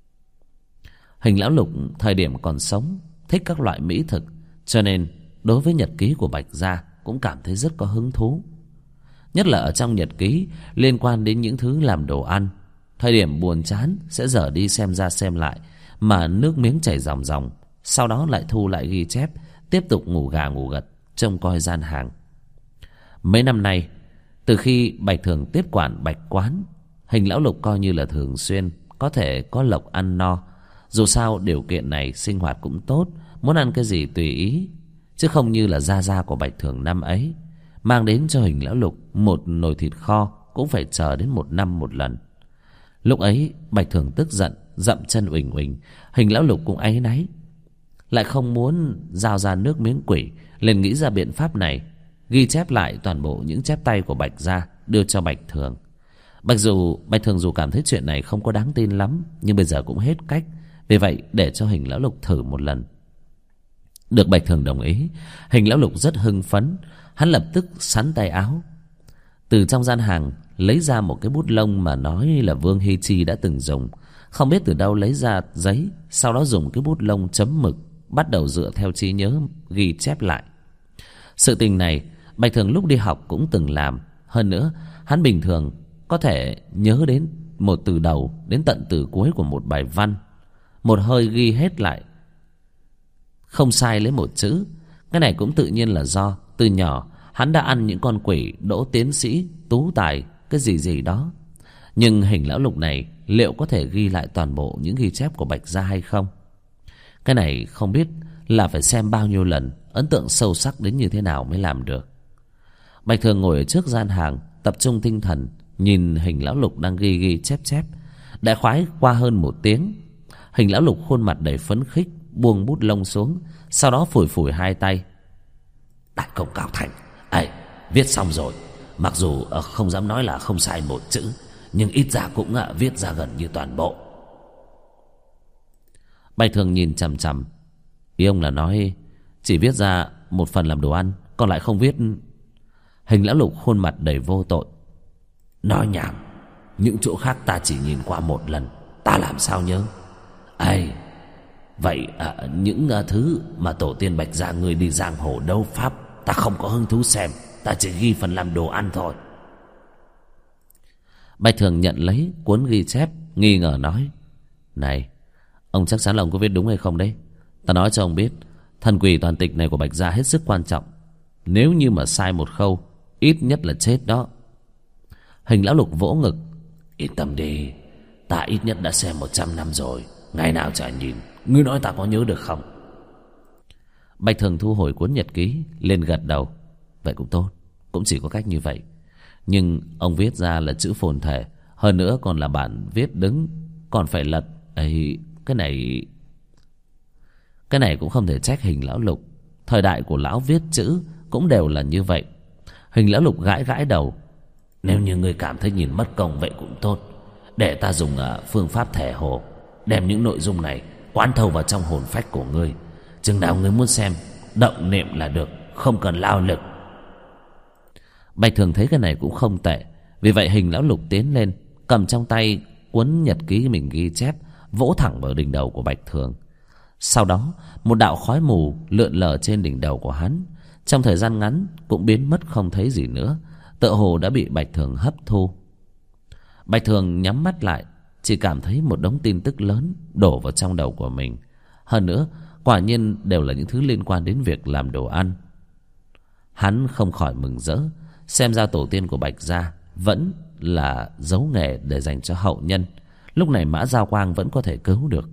Hình Lão Lục thời điểm còn sống thích các loại mỹ thực, cho nên đối với nhật ký của Bạch gia cũng cảm thấy rất có hứng thú. Nhất là ở trong nhật ký liên quan đến những thứ làm đồ ăn, thời điểm buồn chán sẽ dở đi xem ra xem lại, mà nước miếng chảy ròng ròng, sau đó lại thu lại ghi chép, tiếp tục ngủ gà ngủ gật trông coi gian hàng. Mấy năm nay, từ khi Bạch Thường tiếp quản Bạch quán, Hình Lão Lục coi như là thường xuyên có thể có lộc ăn no. Dù sao điều kiện này sinh hoạt cũng tốt, muốn ăn cái gì tùy ý, chứ không như là gia của Bạch Thường năm ấy, mang đến cho Hình Lão Lục một nồi thịt kho cũng phải chờ đến 1 năm một lần. Lúc ấy Bạch Thường tức giận, dậm chân uỳnh uỳnh. Hình Lão Lục cũng áy náy, lại không muốn giao ra nước miếng quỷ, liền nghĩ ra biện pháp này, ghi chép lại toàn bộ những chép tay của Bạch gia đưa cho Bạch Thường. Bạch Thường dù cảm thấy chuyện này không có đáng tin lắm, nhưng bây giờ cũng hết cách, vì vậy để cho Hình Lão Lục thử một lần. Được Bạch Thường đồng ý, Hình Lão Lục rất hưng phấn. Hắn lập tức sắn tay áo, từ trong gian hàng lấy ra một cái bút lông mà nói là Vương Hi Chi đã từng dùng. Không biết từ đâu lấy ra giấy, sau đó dùng cái bút lông chấm mực, bắt đầu dựa theo trí nhớ ghi chép lại. Sự tình này Bạch Thường lúc đi học cũng từng làm. Hơn nữa, hắn bình thường có thể nhớ đến một từ đầu đến tận từ cuối của một bài văn, một hơi ghi hết lại, không sai lấy một chữ. Cái này cũng tự nhiên là do từ nhỏ hắn đã ăn những con quỷ đỗ tiến sĩ, tú tài, cái gì gì đó. Nhưng Hình Lão Lục này liệu có thể ghi lại toàn bộ những ghi chép của Bạch gia hay không? Cái này không biết là phải xem bao nhiêu lần, ấn tượng sâu sắc đến như thế nào mới làm được. Bạch Thường ngồi ở trước gian hàng, tập trung tinh thần nhìn Hình Lão Lục đang ghi chép. Đại khái qua hơn 1 tiếng, Hình Lão Lục khuôn mặt đầy phấn khích, buông bút lông xuống, sau đó phủi 2 tay. Đại công cáo thành, viết xong rồi. Mặc dù không dám nói là không sai một chữ, nhưng ít ra cũng viết ra gần như toàn bộ. Bạch Thường nhìn chằm chằm. Ý ông là nói chỉ viết ra một phần làm đồ ăn, còn lại không viết? Hình Lão Lục khuôn mặt đầy vô tội. Nói nhảm, những chỗ khác ta chỉ nhìn qua 1 lần, ta làm sao nhớ. Vậy những thứ mà tổ tiên Bạch gia người đi giang hồ đấu pháp, ta không có hứng thú xem, ta chỉ ghi phần làm đồ ăn thôi. Bạch Thường nhận lấy cuốn ghi chép, nghi ngờ nói: Này, ông chắc chắn là ông có viết đúng hay không đấy? Ta nói cho ông biết, thần quỷ toàn tịch này của Bạch gia hết sức quan trọng. Nếu như mà sai một khâu, ít nhất là chết đó. Hình Lão Lục vỗ ngực: Yên tâm đi, ta ít nhất đã xem 100 năm rồi, ngày nào chả nhìn. Ngươi nói ta có nhớ được không? Bạch Thường thu hồi cuốn nhật ký, lên gật đầu. Vậy cũng tốt, cũng chỉ có cách như vậy. Nhưng ông viết ra là chữ phồn thể, hơn nữa còn là bản viết đứng, còn phải lật. Cái này cũng không thể trách Hình Lão Lục. Thời đại của lão viết chữ cũng đều là như vậy. Hình Lão Lục gãi đầu. Nếu như ngươi cảm thấy nhìn mất công vậy cũng tốt, để ta dùng phương pháp thể hồ, đem những nội dung này quán thâu vào trong hồn phách của ngươi. Chừng nào ngươi muốn xem, động niệm là được, không cần lao lực. Bạch Thường thấy cái này cũng không tệ, vì vậy Hình Lão Lục tiến lên, cầm trong tay cuốn nhật ký mình ghi chép, vỗ thẳng vào đỉnh đầu của Bạch Thường. Sau đó một đạo khói mù lượn lờ trên đỉnh đầu của hắn, trong thời gian ngắn cũng biến mất không thấy gì nữa, tựa hồ đã bị Bạch Thường hấp thu. Bạch Thường nhắm mắt lại, chỉ cảm thấy một đống tin tức lớn đổ vào trong đầu của mình. Hơn nữa, quả nhiên đều là những thứ liên quan đến việc làm đồ ăn. Hắn không khỏi mừng rỡ, xem ra tổ tiên của Bạch gia vẫn là giấu nghề để dành cho hậu nhân. Lúc này Mã Giao Quang vẫn có thể cứu được.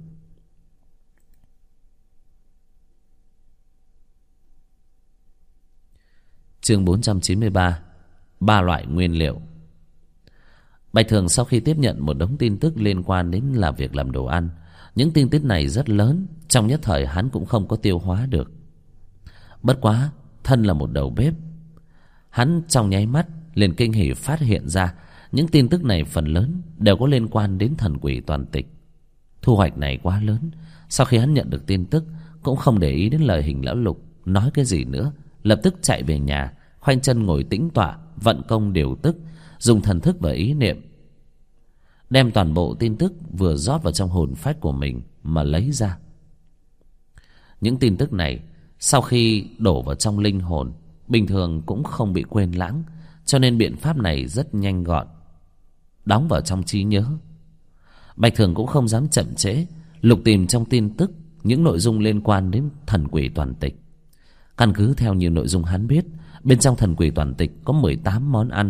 Chương 493. Ba loại nguyên liệu. Bạch Thường sau khi tiếp nhận một đống tin tức liên quan đến là việc làm đồ ăn, những tin tức này rất lớn, trong nhất thời hắn cũng không có tiêu hóa được. Bất quá thân là một đầu bếp, hắn trong nháy mắt liền kinh hỉ phát hiện ra những tin tức này phần lớn đều có liên quan đến thần quỷ toàn tịch. Thu hoạch này quá lớn, sau khi hắn nhận được tin tức cũng không để ý đến lời Hình Lão Lục nói cái gì nữa, lập tức chạy về nhà, khoanh chân ngồi tĩnh tọa, vận công điều tức, dùng thần thức và ý niệm đem toàn bộ tin tức vừa rót vào trong hồn phách của mình mà lấy ra. Những tin tức này sau khi đổ vào trong linh hồn, bình thường cũng không bị quên lãng, cho nên biện pháp này rất nhanh gọn, đóng vào trong trí nhớ. Bạch Thường cũng không dám chậm trễ, lục tìm trong tin tức những nội dung liên quan đến thần quỷ toàn tịch. Căn cứ theo nhiều nội dung hắn biết, bên trong thần quỷ toàn tịch có 18 món ăn.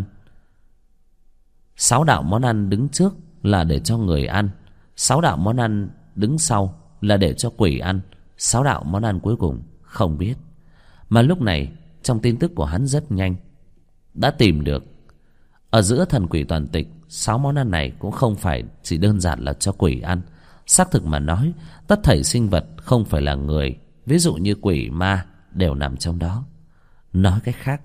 6 đạo món ăn đứng trước là để cho người ăn, 6 đạo món ăn đứng sau là để cho quỷ ăn, 6 đạo món ăn cuối cùng không biết. Mà lúc này trong tin tức của hắn rất nhanh đã tìm được, ở giữa thần quỷ toàn tịch 6 món ăn này cũng không phải chỉ đơn giản là cho quỷ ăn. Xác thực mà nói, tất thảy sinh vật không phải là người, ví dụ như quỷ ma, đều nằm trong đó. Nói cách khác,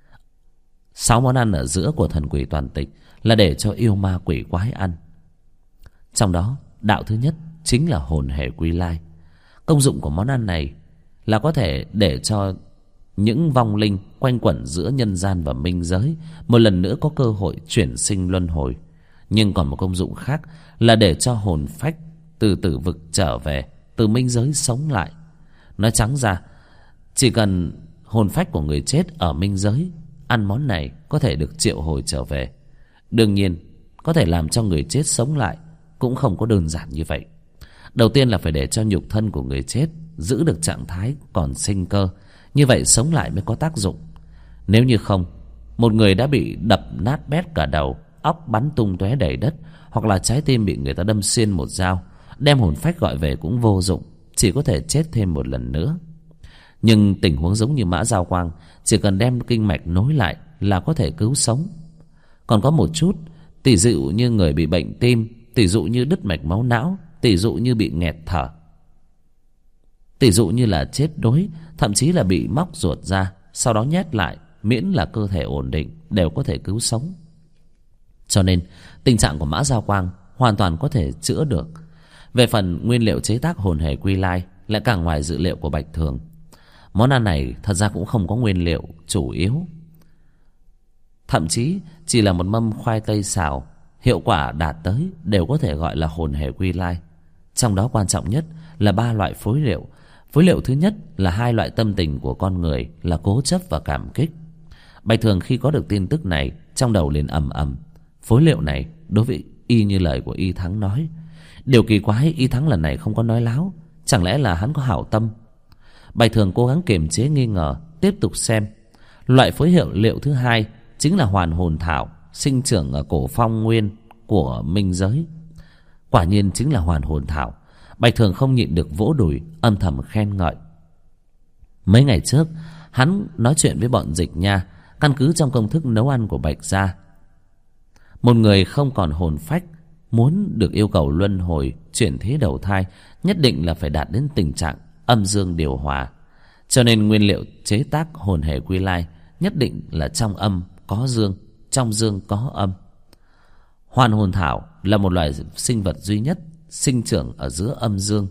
6 món ăn ở giữa của thần quỷ toàn tịch là để cho yêu ma quỷ quái ăn. Trong đó đạo thứ nhất chính là hồn hề quy lai. Công dụng của món ăn này là có thể để cho những vong linh quanh quẩn giữa nhân gian và minh giới một lần nữa có cơ hội chuyển sinh luân hồi. Nhưng còn một công dụng khác là để cho hồn phách từ tử vực trở về, từ minh giới sống lại. Nói trắng ra, chỉ cần hồn phách của người chết ở minh giới ăn món này có thể được triệu hồi trở về. Đương nhiên, có thể làm cho người chết sống lại cũng không có đơn giản như vậy. Đầu tiên là phải để cho nhục thân của người chết giữ được trạng thái còn sinh cơ, như vậy sống lại mới có tác dụng. Nếu như không, một người đã bị đập nát bét cả đầu, óc bắn tung tóe đầy đất, hoặc là trái tim bị người ta đâm xuyên một dao, đem hồn phách gọi về cũng vô dụng, chỉ có thể chết thêm một lần nữa. Nhưng tình huống giống như Mã Giao Quang, chỉ cần đem kinh mạch nối lại là có thể cứu sống. Còn có một chút, tỷ dụ như người bị bệnh tim, tỷ dụ như đứt mạch máu não, tỷ dụ như bị nghẹt thở, tỷ dụ như là chết đuối, thậm chí là bị móc ruột ra, sau đó nhét lại, miễn là cơ thể ổn định, đều có thể cứu sống. Cho nên tình trạng của Mã Giao Quang hoàn toàn có thể chữa được. Về phần nguyên liệu chế tác hồn hề quy lai lại càng ngoài dự liệu của Bạch Thường. Món ăn này thật ra cũng không có nguyên liệu chủ yếu, thậm chí chỉ là một mâm khoai tây xào, hiệu quả đạt tới đều có thể gọi là hồn hề quy lai. Trong đó quan trọng nhất là 3 loại phối liệu. Phối liệu thứ nhất là 2 loại tâm tình của con người là cố chấp và cảm kích. Bạch Thường khi có được tin tức này, trong đầu liền ầm ầm. Phối liệu này đối với y như lời của Y Thắng nói. Điều kỳ quái, Y Thắng lần này không có nói láo, chẳng lẽ là hắn có hảo tâm? Bạch Thường cố gắng kiềm chế nghi ngờ, tiếp tục xem. Loại phối liệu thứ 2 chính là hoàn hồn thảo, sinh trưởng ở cổ phong nguyên của minh giới. Quả nhiên chính là hoàn hồn thảo. Bạch Thường không nhịn được vỗ đùi, âm thầm khen ngợi. Mấy ngày trước hắn nói chuyện với bọn Dịch Nha, căn cứ trong công thức nấu ăn của Bạch gia, một người không còn hồn phách muốn được yêu cầu luân hồi chuyển thế đầu thai, nhất định là phải đạt đến tình trạng âm dương điều hòa. Cho nên nguyên liệu chế tác hồn hề quy lai nhất định là trong âm có dương, trong dương có âm. Hoàn hồn thảo là một loài sinh vật duy nhất sinh trưởng ở giữa âm dương.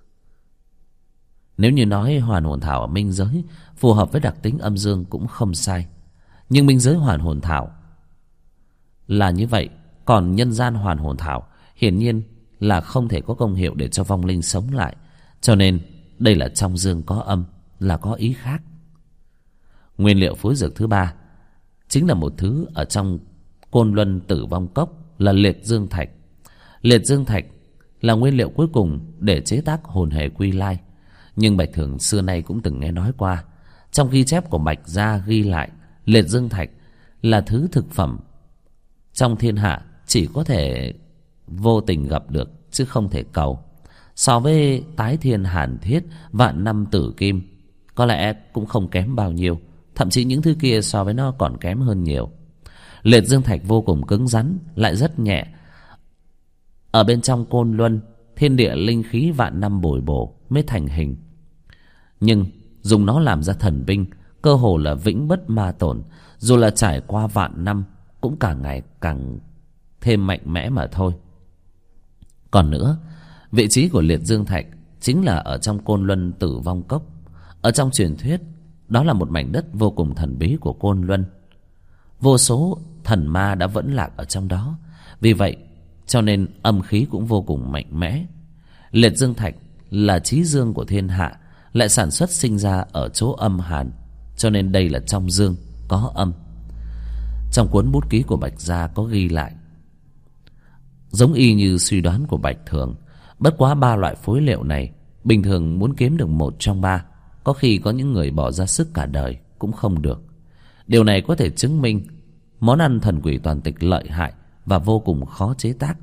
Nếu như nói hoàn hồn thảo ở minh giới phù hợp với đặc tính âm dương cũng không sai, nhưng minh giới hoàn hồn thảo là như vậy, còn nhân gian hoàn hồn thảo hiển nhiên là không thể có công hiệu để cho vong linh sống lại, cho nên đây là trong dương có âm, là có ý khác. Nguyên liệu phối dược thứ ba chính là một thứ ở trong Côn Luân Tử Vong Cốc, là liệt dương thạch. Liệt dương thạch là nguyên liệu cuối cùng để chế tác hồn hề quy lai, nhưng Bạch Thường xưa nay cũng từng nghe nói qua. Trong ghi chép của Bạch gia ghi lại, liệt dương thạch là thứ thực phẩm trong thiên hạ chỉ có thể vô tình gặp được, chứ không thể cầu. So với tái thiên hàn thiết, vạn năm tử kim, có lẽ cũng không kém bao nhiêu, thậm chí những thứ kia so với nó còn kém hơn nhiều. Liệt dương thạch vô cùng cứng rắn, lại rất nhẹ. Ở bên trong Côn Luân, thiên địa linh khí vạn năm bồi bổ mới thành hình, nhưng dùng nó làm ra thần binh cơ hồ là vĩnh bất ma tổn, dù là trải qua vạn năm cũng càng ngày càng thêm mạnh mẽ mà thôi. Còn nữa, vị trí của liệt dương thạch chính là ở trong Côn Luân Tử Vong Cốc. Ở trong truyền thuyết, đó là một mảnh đất vô cùng thần bí của Côn Luân. Vô số thần ma đã vẫn lạc ở trong đó, vì vậy cho nên âm khí cũng vô cùng mạnh mẽ. Liệt dương thạch là chí dương của thiên hạ, lại sản xuất sinh ra ở chỗ âm hàn, cho nên đây là trong dương có âm. Trong cuốn bút ký của Bạch gia có ghi lại, giống y như suy đoán của Bạch Thường. Bất quá 3 loại phối liệu này, bình thường muốn kiếm được một trong 3, có khi có những người bỏ ra sức cả đời cũng không được. Điều này có thể chứng minh món ăn thần quỷ toàn tịch lợi hại và vô cùng khó chế tác.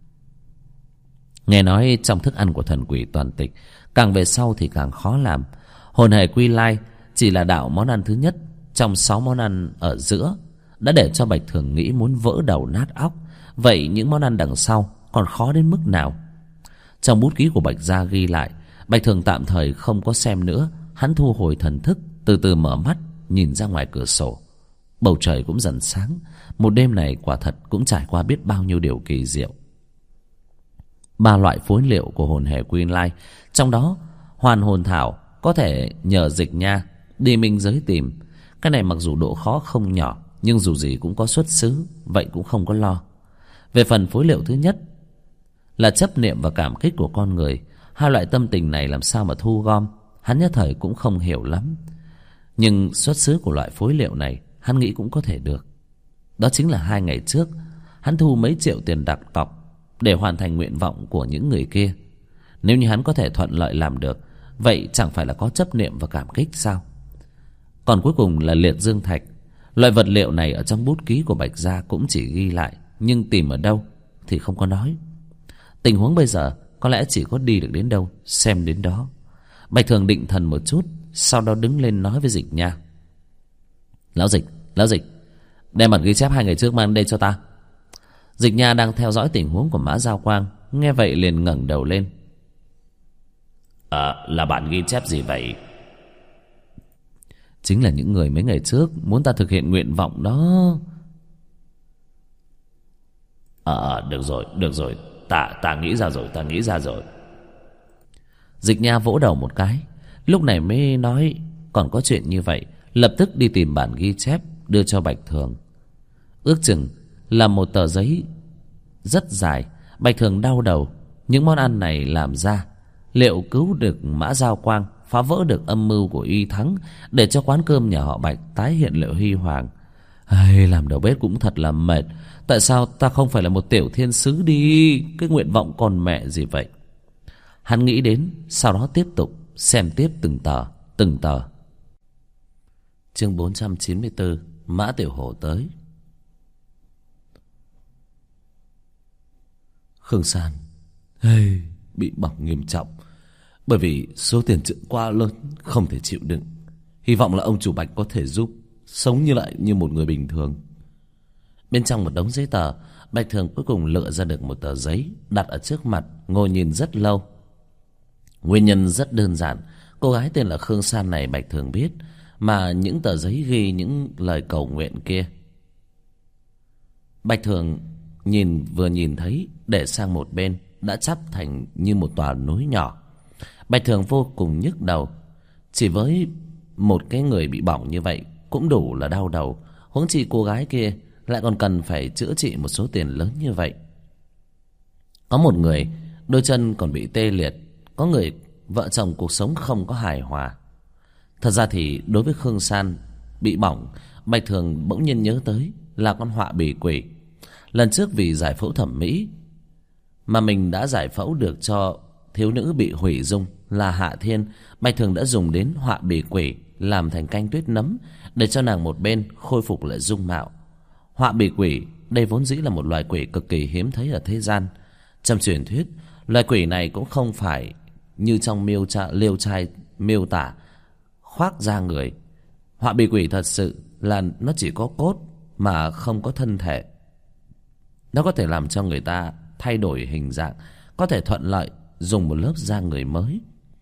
Nghe nói trong thức ăn của thần quỷ toàn tịch, càng về sau thì càng khó làm. Hồn hề quy lai chỉ là đạo món ăn thứ nhất trong 6 món ăn ở giữa, đã để cho Bạch Thường nghĩ muốn vỡ đầu nát óc. Vậy những món ăn đằng sau còn khó đến mức nào? Trong bút ký của Bạch gia ghi lại, Bạch Thường tạm thời không có xem nữa. Hắn thu hồi thần thức, từ từ mở mắt, nhìn ra ngoài cửa sổ. Bầu trời cũng dần sáng. Một đêm này quả thật cũng trải qua biết bao nhiêu điều kỳ diệu. 3 loại phối liệu của hồn hề quy lai, trong đó hoàn hồn thảo có thể nhờ Dịch Nha đi minh giới tìm. Cái này mặc dù độ khó không nhỏ, nhưng dù gì cũng có xuất xứ, vậy cũng không có lo. Về phần phối liệu thứ nhất là chấp niệm và cảm kích của con người, 2 loại tâm tình này làm sao mà thu gom, hắn nhất thời cũng không hiểu lắm. Nhưng xuất xứ của loại phối liệu này hắn nghĩ cũng có thể được. Đó chính là 2 ngày trước hắn thu mấy triệu tiền đặt cọc để hoàn thành nguyện vọng của những người kia. Nếu như hắn có thể thuận lợi làm được, vậy chẳng phải là có chấp niệm và cảm kích sao? Còn cuối cùng là liệt dương thạch. Loại vật liệu này ở trong bút ký của Bạch gia cũng chỉ ghi lại, nhưng tìm ở đâu thì không có nói. Tình huống bây giờ có lẽ chỉ có đi được đến đâu xem đến đó. Bạch Thường định thần một chút, sau đó đứng lên nói với Dịch Nha: Lão Dịch, đem bản ghi chép 2 ngày trước mang đây cho ta. Dịch Nha đang theo dõi tình huống của Mã Giao Quang, nghe vậy liền ngẩng đầu lên. Là bản ghi chép gì vậy? Chính là những người mấy ngày trước muốn ta thực hiện nguyện vọng đó. Được rồi, ta nghĩ ra rồi. Dịch Nha vỗ đầu một cái, lúc này mới nói còn có chuyện như vậy, lập tức đi tìm bản ghi chép đưa cho Bạch Thường. Ước chừng là một tờ giấy rất dài. Bạch Thường đau đầu, những món ăn này làm ra liệu cứu được Mã Giao Quang, phá vỡ được âm mưu của Y Thắng, để cho quán cơm nhà họ Bạch tái hiện Liệu Huy Hoàng. Làm đầu bếp cũng thật là mệt. Tại sao ta không phải là một tiểu thiên sứ đi? Cái nguyện vọng con mẹ gì vậy? Hắn nghĩ đến, sau đó tiếp tục xem tiếp từng tờ. Chương 494, Mã Tiểu Hổ tới. Khương San bị bỏng nghiêm trọng, bởi vì số tiền trợ quá lớn, không thể chịu đựng. Hy vọng là ông chủ Bạch có thể giúp, sống như lại như một người bình thường. Bên trong một đống giấy tờ, Bạch Thường cuối cùng lựa ra được một tờ giấy, đặt ở trước mặt, ngồi nhìn rất lâu. Nguyên nhân rất đơn giản, cô gái tên là Khương San này Bạch Thường biết, mà những tờ giấy ghi những lời cầu nguyện kia Bạch Thường vừa nhìn thấy để sang một bên đã chắp thành như một tòa núi nhỏ. Bạch Thường vô cùng nhức đầu. Chỉ với một cái người bị bỏng như vậy cũng đủ là đau đầu, huống chi cô gái kia lại còn cần phải chữa trị một số tiền lớn như vậy. Có một người đôi chân còn bị tê liệt, có người vợ chồng cuộc sống không có hài hòa. Thật ra thì đối với Khương San bị bỏng, Bạch Thường bỗng nhiên nhớ tới là con họa bì quỷ. Lần trước vì giải phẫu thẩm mỹ mà mình đã giải phẫu được cho thiếu nữ bị hủy dung là Hạ Thiên, Bạch Thường đã dùng đến họa bì quỷ làm thành canh tuyết nấm để cho nàng một bên khôi phục lại dung mạo. Họa bì quỷ đây vốn dĩ là một loài quỷ cực kỳ hiếm thấy ở thế gian. Trong truyền thuyết, loài quỷ này cũng không phải như trong liêu trai miêu tả khoác da người. Họa bì quỷ thật sự là nó chỉ có cốt mà không có thân thể. Nó có thể làm cho người ta thay đổi hình dạng, có thể thuận lợi dùng một lớp da người mới.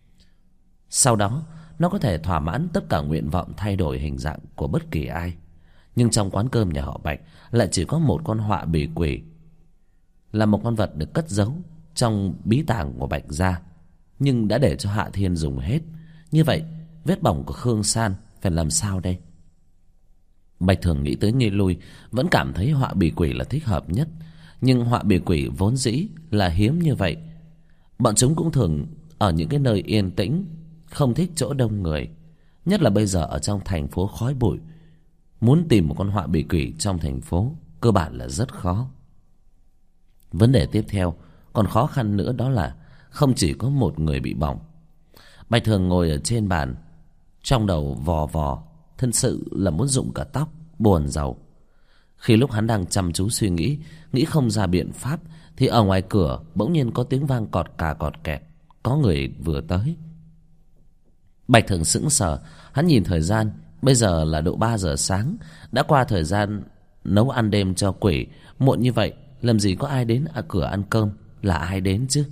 Sau đó nó có thể thỏa mãn tất cả nguyện vọng thay đổi hình dạng của bất kỳ ai. Nhưng trong quán cơm nhà họ Bạch lại chỉ có một con họa bì quỷ, là một con vật được cất giấu trong bí tàng của Bạch gia, nhưng đã để cho Hạ Thiên dùng hết. Như vậy vết bỏng của Khương San phải làm sao đây? Bạch Thường nghĩ tới nghĩ lui, vẫn cảm thấy họa bì quỷ là thích hợp nhất. Nhưng họa bì quỷ vốn dĩ là hiếm như vậy. Bọn chúng cũng thường ở những cái nơi yên tĩnh, không thích chỗ đông người. Nhất là bây giờ ở trong thành phố khói bụi, muốn tìm một con họa bì quỷ trong thành phố cơ bản là rất khó. Vấn đề tiếp theo còn khó khăn nữa, đó là không chỉ có một người bị bỏng. Bạch Thường ngồi ở trên bàn, trong đầu vò vò, thân sự là muốn rụng cả tóc, buồn rầu. Khi lúc hắn đang chăm chú suy nghĩ không ra biện pháp, thì ở ngoài cửa bỗng nhiên có tiếng vang cọt cà cọt kẹt. Có người vừa tới. Bạch Thường sững sờ, hắn nhìn thời gian, bây giờ là độ 3 giờ sáng, đã qua thời gian nấu ăn đêm cho quỷ. Muộn như vậy làm gì có ai đến cửa ăn cơm, là ai đến chứ?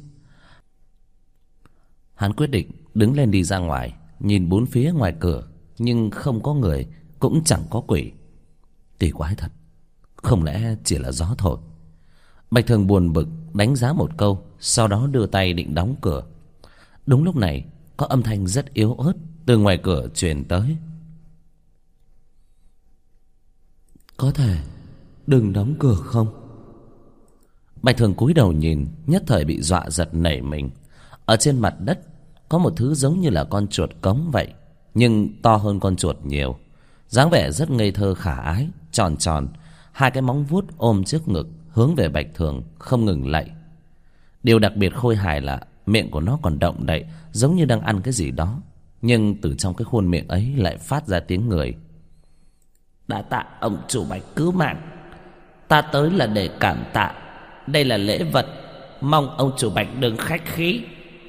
Hắn quyết định đứng lên đi ra ngoài, nhìn bốn phía ngoài cửa, nhưng không có người, cũng chẳng có quỷ. Kỳ quái thật, không lẽ chỉ là gió thổi? Bạch Thường buồn bực đánh giá một câu, sau đó đưa tay định đóng cửa. Đúng lúc này có âm thanh rất yếu ớt từ ngoài cửa truyền tới. Có thể đừng đóng cửa không? Bạch Thường cúi đầu nhìn, nhất thời bị dọa giật nảy mình. Ở trên mặt đất có một thứ giống như là con chuột cống vậy, nhưng to hơn con chuột nhiều. Dáng vẻ rất ngây thơ khả ái, tròn tròn, hai cái móng vuốt ôm trước ngực hướng về Bạch Thường không ngừng lạy. Điều đặc biệt khôi hài là miệng của nó còn động đậy, giống như đang ăn cái gì đó, nhưng từ trong cái khuôn miệng ấy lại phát ra tiếng người. Đã tạ ông chủ Bạch cứu mạng, ta tới là để cảm tạ, đây là lễ vật, mong ông chủ Bạch đừng khách khí.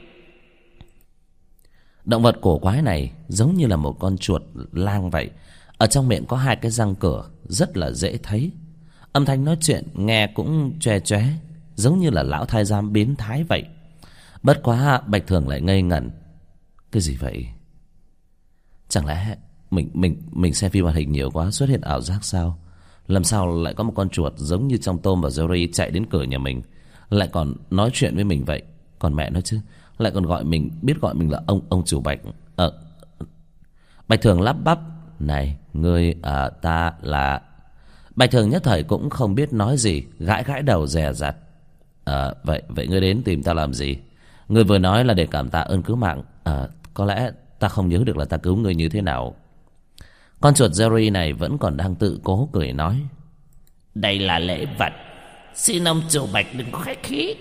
Động vật cổ quái này giống như là một con chuột lang vậy, ở trong miệng có hai cái răng cửa rất là dễ thấy. Âm thanh nói chuyện nghe cũng choe choé, giống như là lão thái giám biến thái vậy. Bất quá Bạch Thường lại ngây ngẩn. Cái gì vậy? Chẳng lẽ mình xem phim hoạt hình nhiều quá, xuất hiện ảo giác sao? Làm sao lại có một con chuột giống như trong Tom và Jerry chạy đến cửa nhà mình, lại còn nói chuyện với mình vậy? Còn mẹ nó chứ, lại còn biết gọi mình là ông chủ Bạch. Bạch Thường lắp bắp. Này, ngươi ta là... Bạch Thường nhất thời cũng không biết nói gì, gãi đầu dè dặt. Vậy ngươi đến tìm ta làm gì? Ngươi vừa nói là để cảm tạ ơn cứu mạng. Có lẽ ta không nhớ được là ta cứu ngươi như thế nào. Con chuột Jerry này vẫn còn đang tự cố cười nói. Đây là lễ vật, xin ông chủ Bạch đừng khách khí.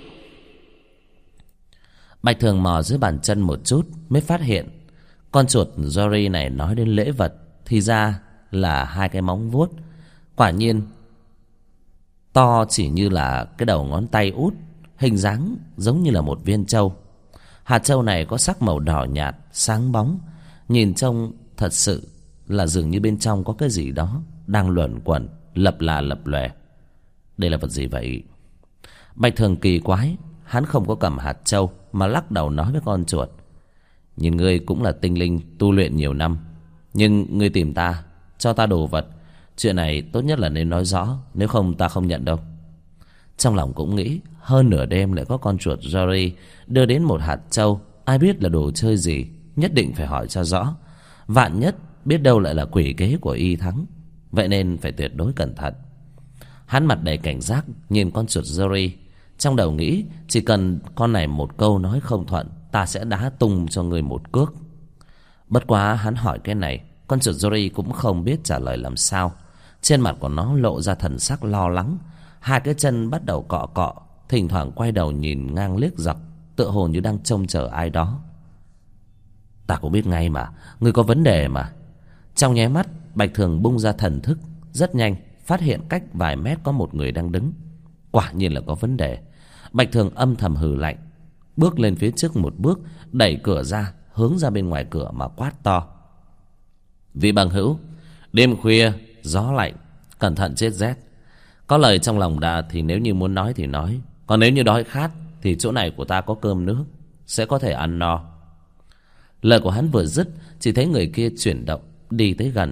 Bạch Thường mò dưới bàn chân một chút mới phát hiện con chuột Jerry này nói đến lễ vật thì ra là hai cái móng vuốt. Quả nhiên to chỉ như là cái đầu ngón tay út, hình dáng giống như là một viên trâu. Hạt trâu này có sắc màu đỏ nhạt, sáng bóng, nhìn trông thật sự là dường như bên trong có cái gì đó đang luẩn quẩn, lập lòe. Đây là vật gì vậy? Bạch Thường kỳ quái, hắn không có cầm hạt trâu mà lắc đầu nói với con chuột. Nhìn ngươi cũng là tinh linh tu luyện nhiều năm, nhưng ngươi tìm ta, cho ta đồ vật, chuyện này tốt nhất là nên nói rõ, nếu không ta không nhận đâu. Trong lòng cũng nghĩ, hơn nửa đêm lại có con chuột Jory đưa đến một hạt trâu, ai biết là đồ chơi gì, nhất định phải hỏi cho rõ. Vạn nhất biết đâu lại là quỷ kế của Y Thắng, vậy nên phải tuyệt đối cẩn thận. Hắn mặt đầy cảnh giác nhìn con chuột Jory, trong đầu nghĩ chỉ cần con này một câu nói không thuận, ta sẽ đá tung cho người một cước. Bất quá hắn hỏi cái này, con chuột Jory cũng không biết trả lời làm sao. Trên mặt của nó lộ ra thần sắc lo lắng, hai cái chân bắt đầu cọ cọ, thỉnh thoảng quay đầu nhìn ngang liếc dọc, tựa hồ như đang trông chờ ai đó. Ta cũng biết ngay mà, ngươi có vấn đề mà. Trong nháy mắt, Bạch Thường bung ra thần thức, rất nhanh phát hiện cách vài mét có một người đang đứng. Quả nhiên là có vấn đề. Bạch Thường âm thầm hừ lạnh, bước lên phía trước một bước, đẩy cửa ra, hướng ra bên ngoài cửa mà quát to: Vị bằng hữu, đêm khuya gió lạnh, cẩn thận chết rét. Có lời trong lòng đã thì nếu như muốn nói thì nói, còn nếu như đói khát thì chỗ này của ta có cơm nước, sẽ có thể ăn no. Lời của hắn vừa dứt, chỉ thấy người kia chuyển động đi tới gần.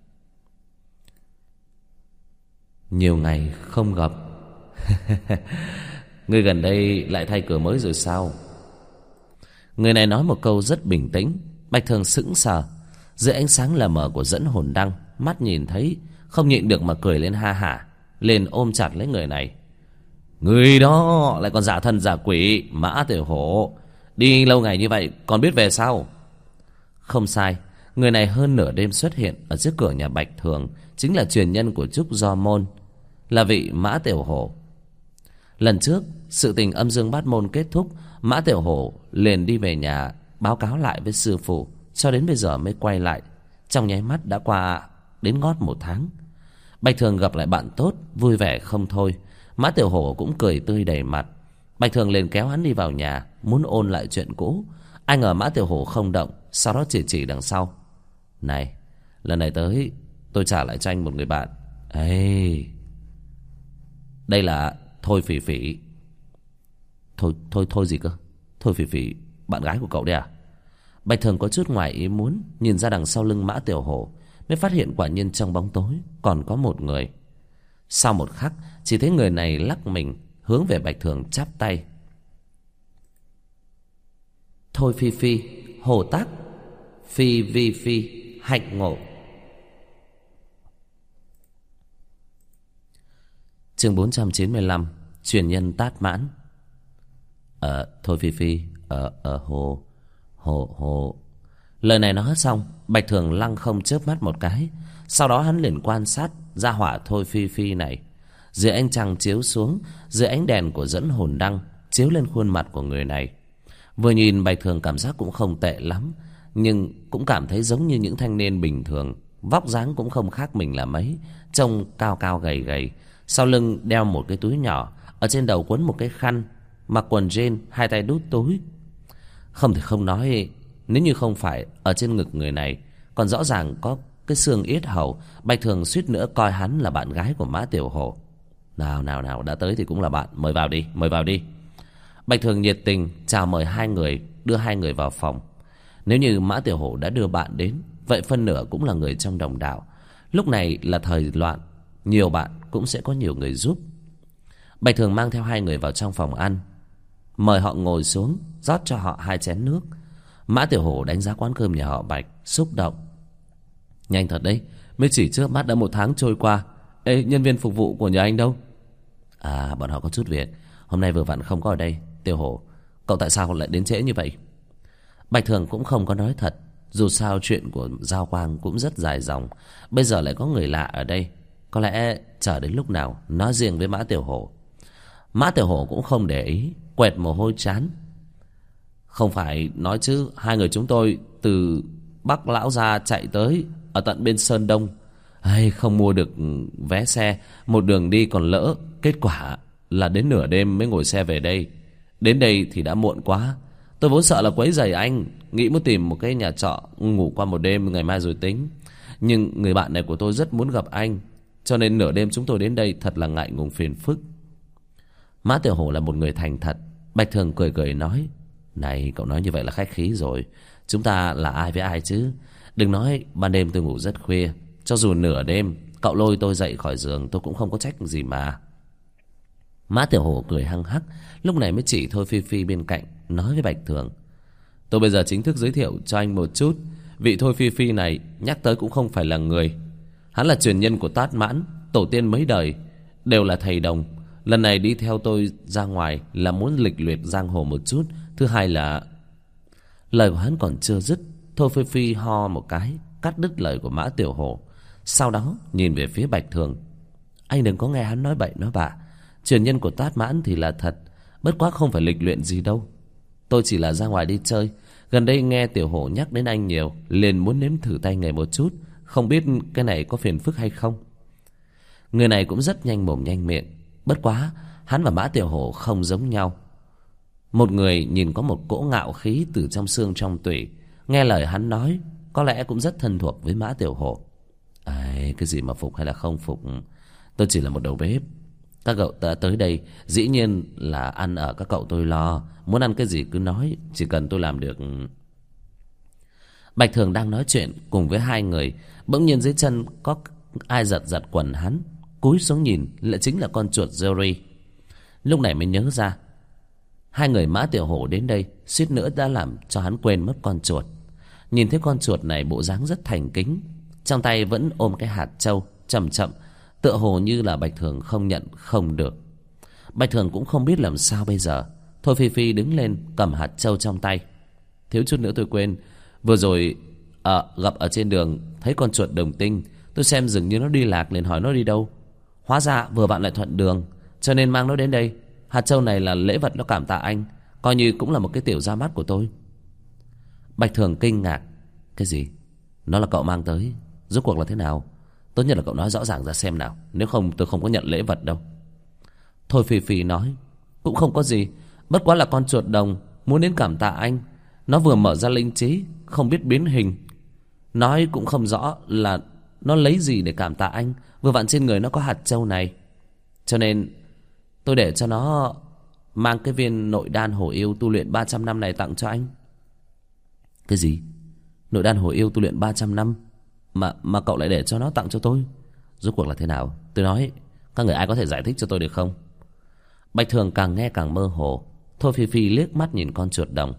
Nhiều ngày không gặp. Ngươi gần đây lại thay cửa mới rồi sao? Người này nói một câu rất bình tĩnh. Bạch Thường sững sờ. Dưới ánh sáng lờ mờ của dẫn hồn đăng, mắt nhìn thấy, không nhịn được mà cười lên ha hả, liền ôm chặt lấy người này. Người đó lại còn giả thần giả quỷ, Mã Tiểu Hổ. Đi lâu ngày như vậy còn biết về sao? Không sai, người này hơn nửa đêm xuất hiện ở trước cửa nhà Bạch Thường, chính là truyền nhân của Trúc Do Môn, là vị Mã Tiểu Hổ. Lần trước sự tình âm dương bát môn kết thúc, Mã Tiểu Hổ liền đi về nhà báo cáo lại với sư phụ, cho đến bây giờ mới quay lại. Trong nháy mắt đã qua đến ngót 1 tháng. Bạch Thường gặp lại bạn tốt, vui vẻ không thôi. Mã Tiểu Hổ cũng cười tươi đầy mặt. Bạch Thường liền kéo hắn đi vào nhà, muốn ôn lại chuyện cũ. Ai ngờ Mã Tiểu Hổ không động, sau đó chỉ đằng sau: Này, lần này tới tôi trả lại cho anh một người bạn. Ê, đây là Thôi Phỉ Phỉ. Thôi gì cơ? Thôi Phỉ Phỉ, bạn gái của cậu đấy à? Bạch Thường có chút ngoài ý muốn, nhìn ra đằng sau lưng Mã Tiểu Hổ, mới phát hiện quả nhiên trong bóng tối còn có một người. Sau một khắc, chỉ thấy người này lắc mình hướng về Bạch Thường chắp tay. Thôi Phi Phi, Hồ Tác, Phi Vi Phi, hạnh ngộ. Chương 495, truyền nhân tát mãn. Thôi Phi Phi, Hồ. Lời này nói xong, Bạch Thường lăng không chớp mắt một cái. Sau đó hắn liền quan sát gia hỏa Thôi Phi Phi này. Dưới ánh trăng chiếu xuống, dưới ánh đèn của dẫn hồn đăng chiếu lên khuôn mặt của người này. Vừa nhìn Bạch Thường cảm giác cũng không tệ lắm, nhưng cũng cảm thấy giống như những thanh niên bình thường. Vóc dáng cũng không khác mình là mấy, trông cao cao gầy gầy, sau lưng đeo một cái túi nhỏ, ở trên đầu quấn một cái khăn, mặc quần jean, hai tay đút túi. Không thể không nói, nếu như không phải ở trên ngực người này còn rõ ràng có cái xương yết hầu, Bạch Thường suýt nữa coi hắn là bạn gái của Mã Tiểu Hổ. Nào, đã tới thì cũng là bạn, mời vào đi. Bạch Thường nhiệt tình chào mời hai người, đưa hai người vào phòng. Nếu như Mã Tiểu Hổ đã đưa bạn đến, vậy phân nửa cũng là người trong đồng đạo. Lúc này là thời loạn, nhiều bạn cũng sẽ có nhiều người giúp. Bạch Thường mang theo hai người vào trong phòng ăn, mời họ ngồi xuống, rót cho họ 2 chén nước. Mã Tiểu Hổ đánh giá quán cơm nhà họ Bạch, xúc động. Nhanh thật đấy, mới chỉ trước mắt đã 1 tháng trôi qua. Ê, nhân viên phục vụ của nhà anh đâu? À, bọn họ có chút việc, hôm nay vừa vặn không có ở đây. Tiểu Hổ, cậu tại sao lại đến trễ như vậy? Bạch Thường cũng không có nói thật, dù sao chuyện của Giao Quang cũng rất dài dòng. Bây giờ lại có người lạ ở đây, có lẽ chờ đến lúc nào nói riêng với Mã Tiểu Hổ. Mã Tiểu Hổ cũng không để ý, quẹt mồ hôi trán. Không phải nói chứ, hai người chúng tôi từ Bắc Lão Gia chạy tới ở tận bên Sơn Đông. Không mua được vé xe, một đường đi còn lỡ. Kết quả là đến nửa đêm mới ngồi xe về đây. Đến đây thì đã muộn quá. Tôi vốn sợ là quấy rầy anh, nghĩ muốn tìm một cái nhà trọ ngủ qua một đêm, ngày mai rồi tính. Nhưng người bạn này của tôi rất muốn gặp anh, cho nên nửa đêm chúng tôi đến đây thật là ngại ngùng phiền phức. Mã Tiểu Hổ là một người thành thật. Bạch Thường cười nói: Này, cậu nói như vậy là khách khí rồi. Chúng ta là ai với ai chứ? Đừng nói ban đêm tôi ngủ rất khuya, cho dù nửa đêm cậu lôi tôi dậy khỏi giường tôi cũng không có trách gì mà. Mã Tiểu Hổ cười hăng hắc, lúc này mới chỉ Thôi Phi Phi bên cạnh, nói với Bạch Thường: tôi bây giờ chính thức giới thiệu cho anh một chút. Vị Thôi Phi Phi này nhắc tới cũng không phải là người. Hắn là truyền nhân của Tát Mãn, tổ tiên mấy đời đều là thầy đồng. Lần này đi theo tôi ra ngoài là muốn lịch luyện giang hồ một chút. Thứ hai là... Lời của hắn còn chưa dứt, Thôi Phi Phi ho một cái, cắt đứt lời của Mã Tiểu Hổ. Sau đó nhìn về phía Bạch Thường: anh đừng có nghe hắn nói bậy nói bạ. Truyền nhân của Tát Mãn thì là thật, bất quá không phải lịch luyện gì đâu. Tôi chỉ là ra ngoài đi chơi. Gần đây nghe Tiểu Hổ nhắc đến anh nhiều, liền muốn nếm thử tay nghề một chút. Không biết cái này có phiền phức hay không. Người này cũng rất nhanh mồm nhanh miệng. Bất quá hắn và Mã Tiểu Hổ không giống nhau. Một người nhìn có một cỗ ngạo khí từ trong xương trong tủy. Nghe lời hắn nói có lẽ cũng rất thân thuộc với Mã Tiểu Hổ. Cái gì mà phục hay là không phục, tôi chỉ là một đầu bếp. Các cậu đã tới đây dĩ nhiên là ăn ở các cậu tôi lo. Muốn ăn cái gì cứ nói, chỉ cần tôi làm được. Bạch Thường đang nói chuyện cùng với hai người, bỗng nhiên dưới chân có ai giật giật quần hắn. Cúi xuống nhìn lại chính là con chuột Jerry. Lúc này mới nhớ ra hai người Mã Tiểu Hổ đến đây suýt nữa đã làm cho hắn quên mất con chuột. Nhìn thấy con chuột này bộ dáng rất thành kính, trong tay vẫn ôm cái hạt trâu, chậm chậm, tựa hồ như là Bạch Thường không nhận không được. Bạch Thường cũng không biết làm sao bây giờ. Thôi Phi Phi đứng lên cầm hạt trâu trong tay: thiếu chút nữa tôi quên, vừa rồi gặp ở trên đường thấy con chuột đồng tinh, tôi xem dường như nó đi lạc liền hỏi nó đi đâu. Hóa ra vừa bạn lại thuận đường, cho nên mang nó đến đây. Hạt trâu này là lễ vật nó cảm tạ anh, coi như cũng là một cái tiểu ra mắt của tôi. Bạch Thường kinh ngạc: cái gì? Nó là cậu mang tới? Rốt cuộc là thế nào? Tốt nhất là cậu nói rõ ràng ra xem nào, nếu không tôi không có nhận lễ vật đâu. Thôi Phi Phi nói: cũng không có gì, bất quá là con chuột đồng muốn đến cảm tạ anh. Nó vừa mở ra linh trí, không biết biến hình, nói cũng không rõ là nó lấy gì để cảm tạ anh. Vừa vặn trên người nó có hạt trâu này, cho nên tôi để cho nó mang cái viên nội đan hổ yêu tu luyện 300 năm này tặng cho anh. Cái gì? Nội đan hổ yêu tu luyện 300 năm mà cậu lại để cho nó tặng cho tôi? Rốt cuộc là thế nào? Tôi nói, các người ai có thể giải thích cho tôi được không? Bạch Thường càng nghe càng mơ hồ. Thôi Phi Phi liếc mắt nhìn con chuột đồng: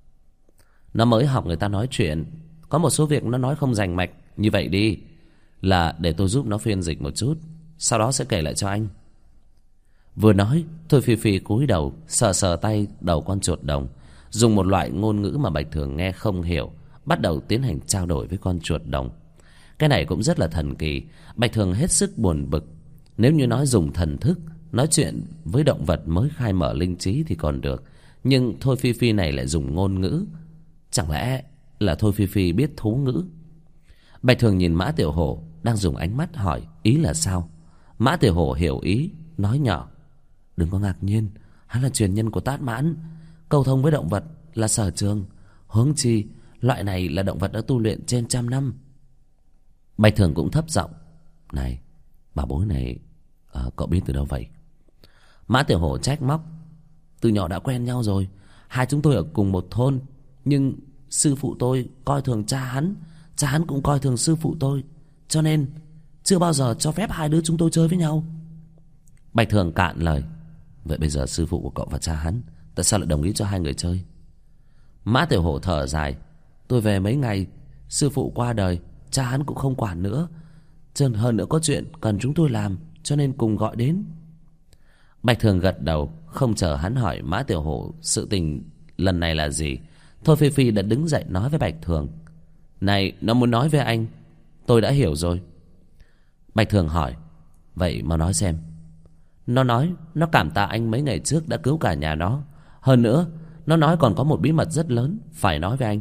nó mới học người ta nói chuyện, có một số việc nó nói không rành mạch. Như vậy đi, là để tôi giúp nó phiên dịch một chút, sau đó sẽ kể lại cho anh. Vừa nói, Thôi Phi Phi cúi đầu sờ sờ tay đầu con chuột đồng, dùng một loại ngôn ngữ mà Bạch Thường nghe không hiểu, bắt đầu tiến hành trao đổi với con chuột đồng. Cái này cũng rất là thần kỳ. Bạch Thường hết sức buồn bực. Nếu như nói dùng thần thức nói chuyện với động vật mới khai mở linh trí thì còn được, nhưng Thôi Phi Phi này lại dùng ngôn ngữ. Chẳng lẽ là Thôi Phi Phi biết thú ngữ? Bạch Thường nhìn Mã Tiểu Hổ đang dùng ánh mắt hỏi ý là sao. Mã Tiểu Hổ hiểu ý, nói nhỏ: đừng có ngạc nhiên, hắn là truyền nhân của Tát Mãn, cầu thông với động vật là sở trường. Huống chi loại này là động vật đã tu luyện trên 100 năm. Bạch Thường cũng thấp giọng: này, bảo bối này cậu biết từ đâu vậy? Mã Tiểu Hổ trách móc: từ nhỏ đã quen nhau rồi, hai chúng tôi ở cùng một thôn. Nhưng sư phụ tôi coi thường cha hắn cũng coi thường sư phụ tôi, cho nên chưa bao giờ cho phép hai đứa chúng tôi chơi với nhau. Bạch Thường cạn lời: vậy bây giờ sư phụ của cậu và cha hắn tại sao lại đồng ý cho hai người chơi? Mã Tiểu Hổ thở dài: tôi về mấy ngày, sư phụ qua đời, cha hắn cũng không quản nữa. Chân hơn nữa có chuyện cần chúng tôi làm, cho nên cùng gọi đến. Bạch Thường gật đầu, không chờ hắn hỏi Mã Tiểu Hổ sự tình lần này là gì. Thôi Phi Phi đã đứng dậy nói với Bạch Thường: này, nó muốn nói với anh. Tôi đã hiểu rồi. Bạch Thường hỏi: vậy mà nói xem. Nó nói nó cảm tạ anh mấy ngày trước đã cứu cả nhà nó. Hơn nữa nó nói còn có một bí mật rất lớn phải nói với anh.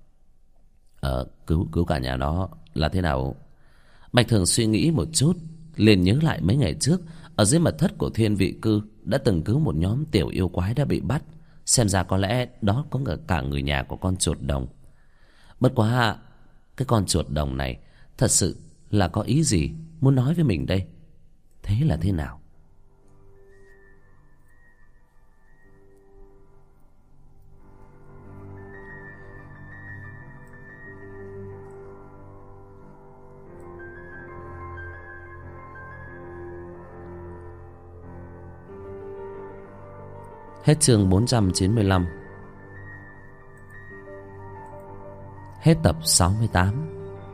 Cứu cả nhà nó là thế nào? Bạch Thường suy nghĩ một chút, liền nhớ lại mấy ngày trước ở dưới mật thất của Thiên Vị Cư đã từng cứu một nhóm tiểu yêu quái đã bị bắt. Xem ra có lẽ đó có cả người nhà của con chuột đồng. Bất quá cái con chuột đồng này thật sự là có ý gì muốn nói với mình đây? Thế là thế nào? Hết chương 495. Hết tập 68.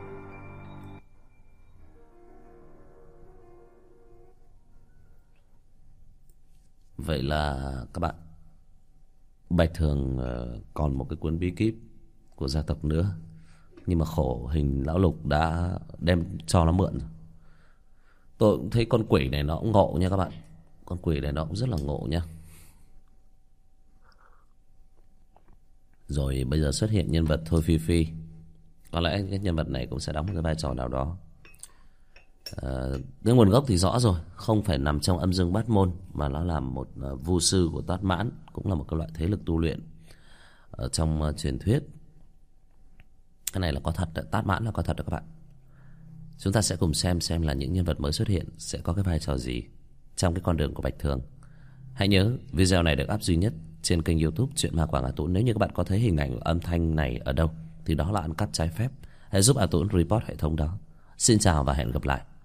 Vậy là các bạn, Bạch Thường còn một cái cuốn bí kíp của gia tộc nữa, nhưng mà khổ hình lão Lục đã đem cho nó mượn. Tôi cũng thấy con quỷ này nó cũng ngộ nha các bạn. Con quỷ này nó cũng rất là ngộ nha. Rồi bây giờ xuất hiện nhân vật Thôi Phi Phi. Có lẽ cái nhân vật này cũng sẽ đóng một cái vai trò nào đó. Cái nguồn gốc thì rõ rồi, không phải nằm trong âm dương bát môn, mà nó là một vu sư của Tát Mãn, cũng là một cái loại thế lực tu luyện ở trong truyền thuyết. Cái này là có thật, Tát Mãn là có thật đó các bạn. Chúng ta sẽ cùng xem là những nhân vật mới xuất hiện sẽ có cái vai trò gì trong cái con đường của Bạch Thường. Hãy nhớ video này được up duy nhất trên kênh YouTube Chuyện Ma Quảng A Tũng. Nếu như các bạn có thấy hình ảnh âm thanh này ở đâu thì đó là ăn cắp trái phép. Hãy giúp A Tũng report hệ thống đó. Xin chào và hẹn gặp lại.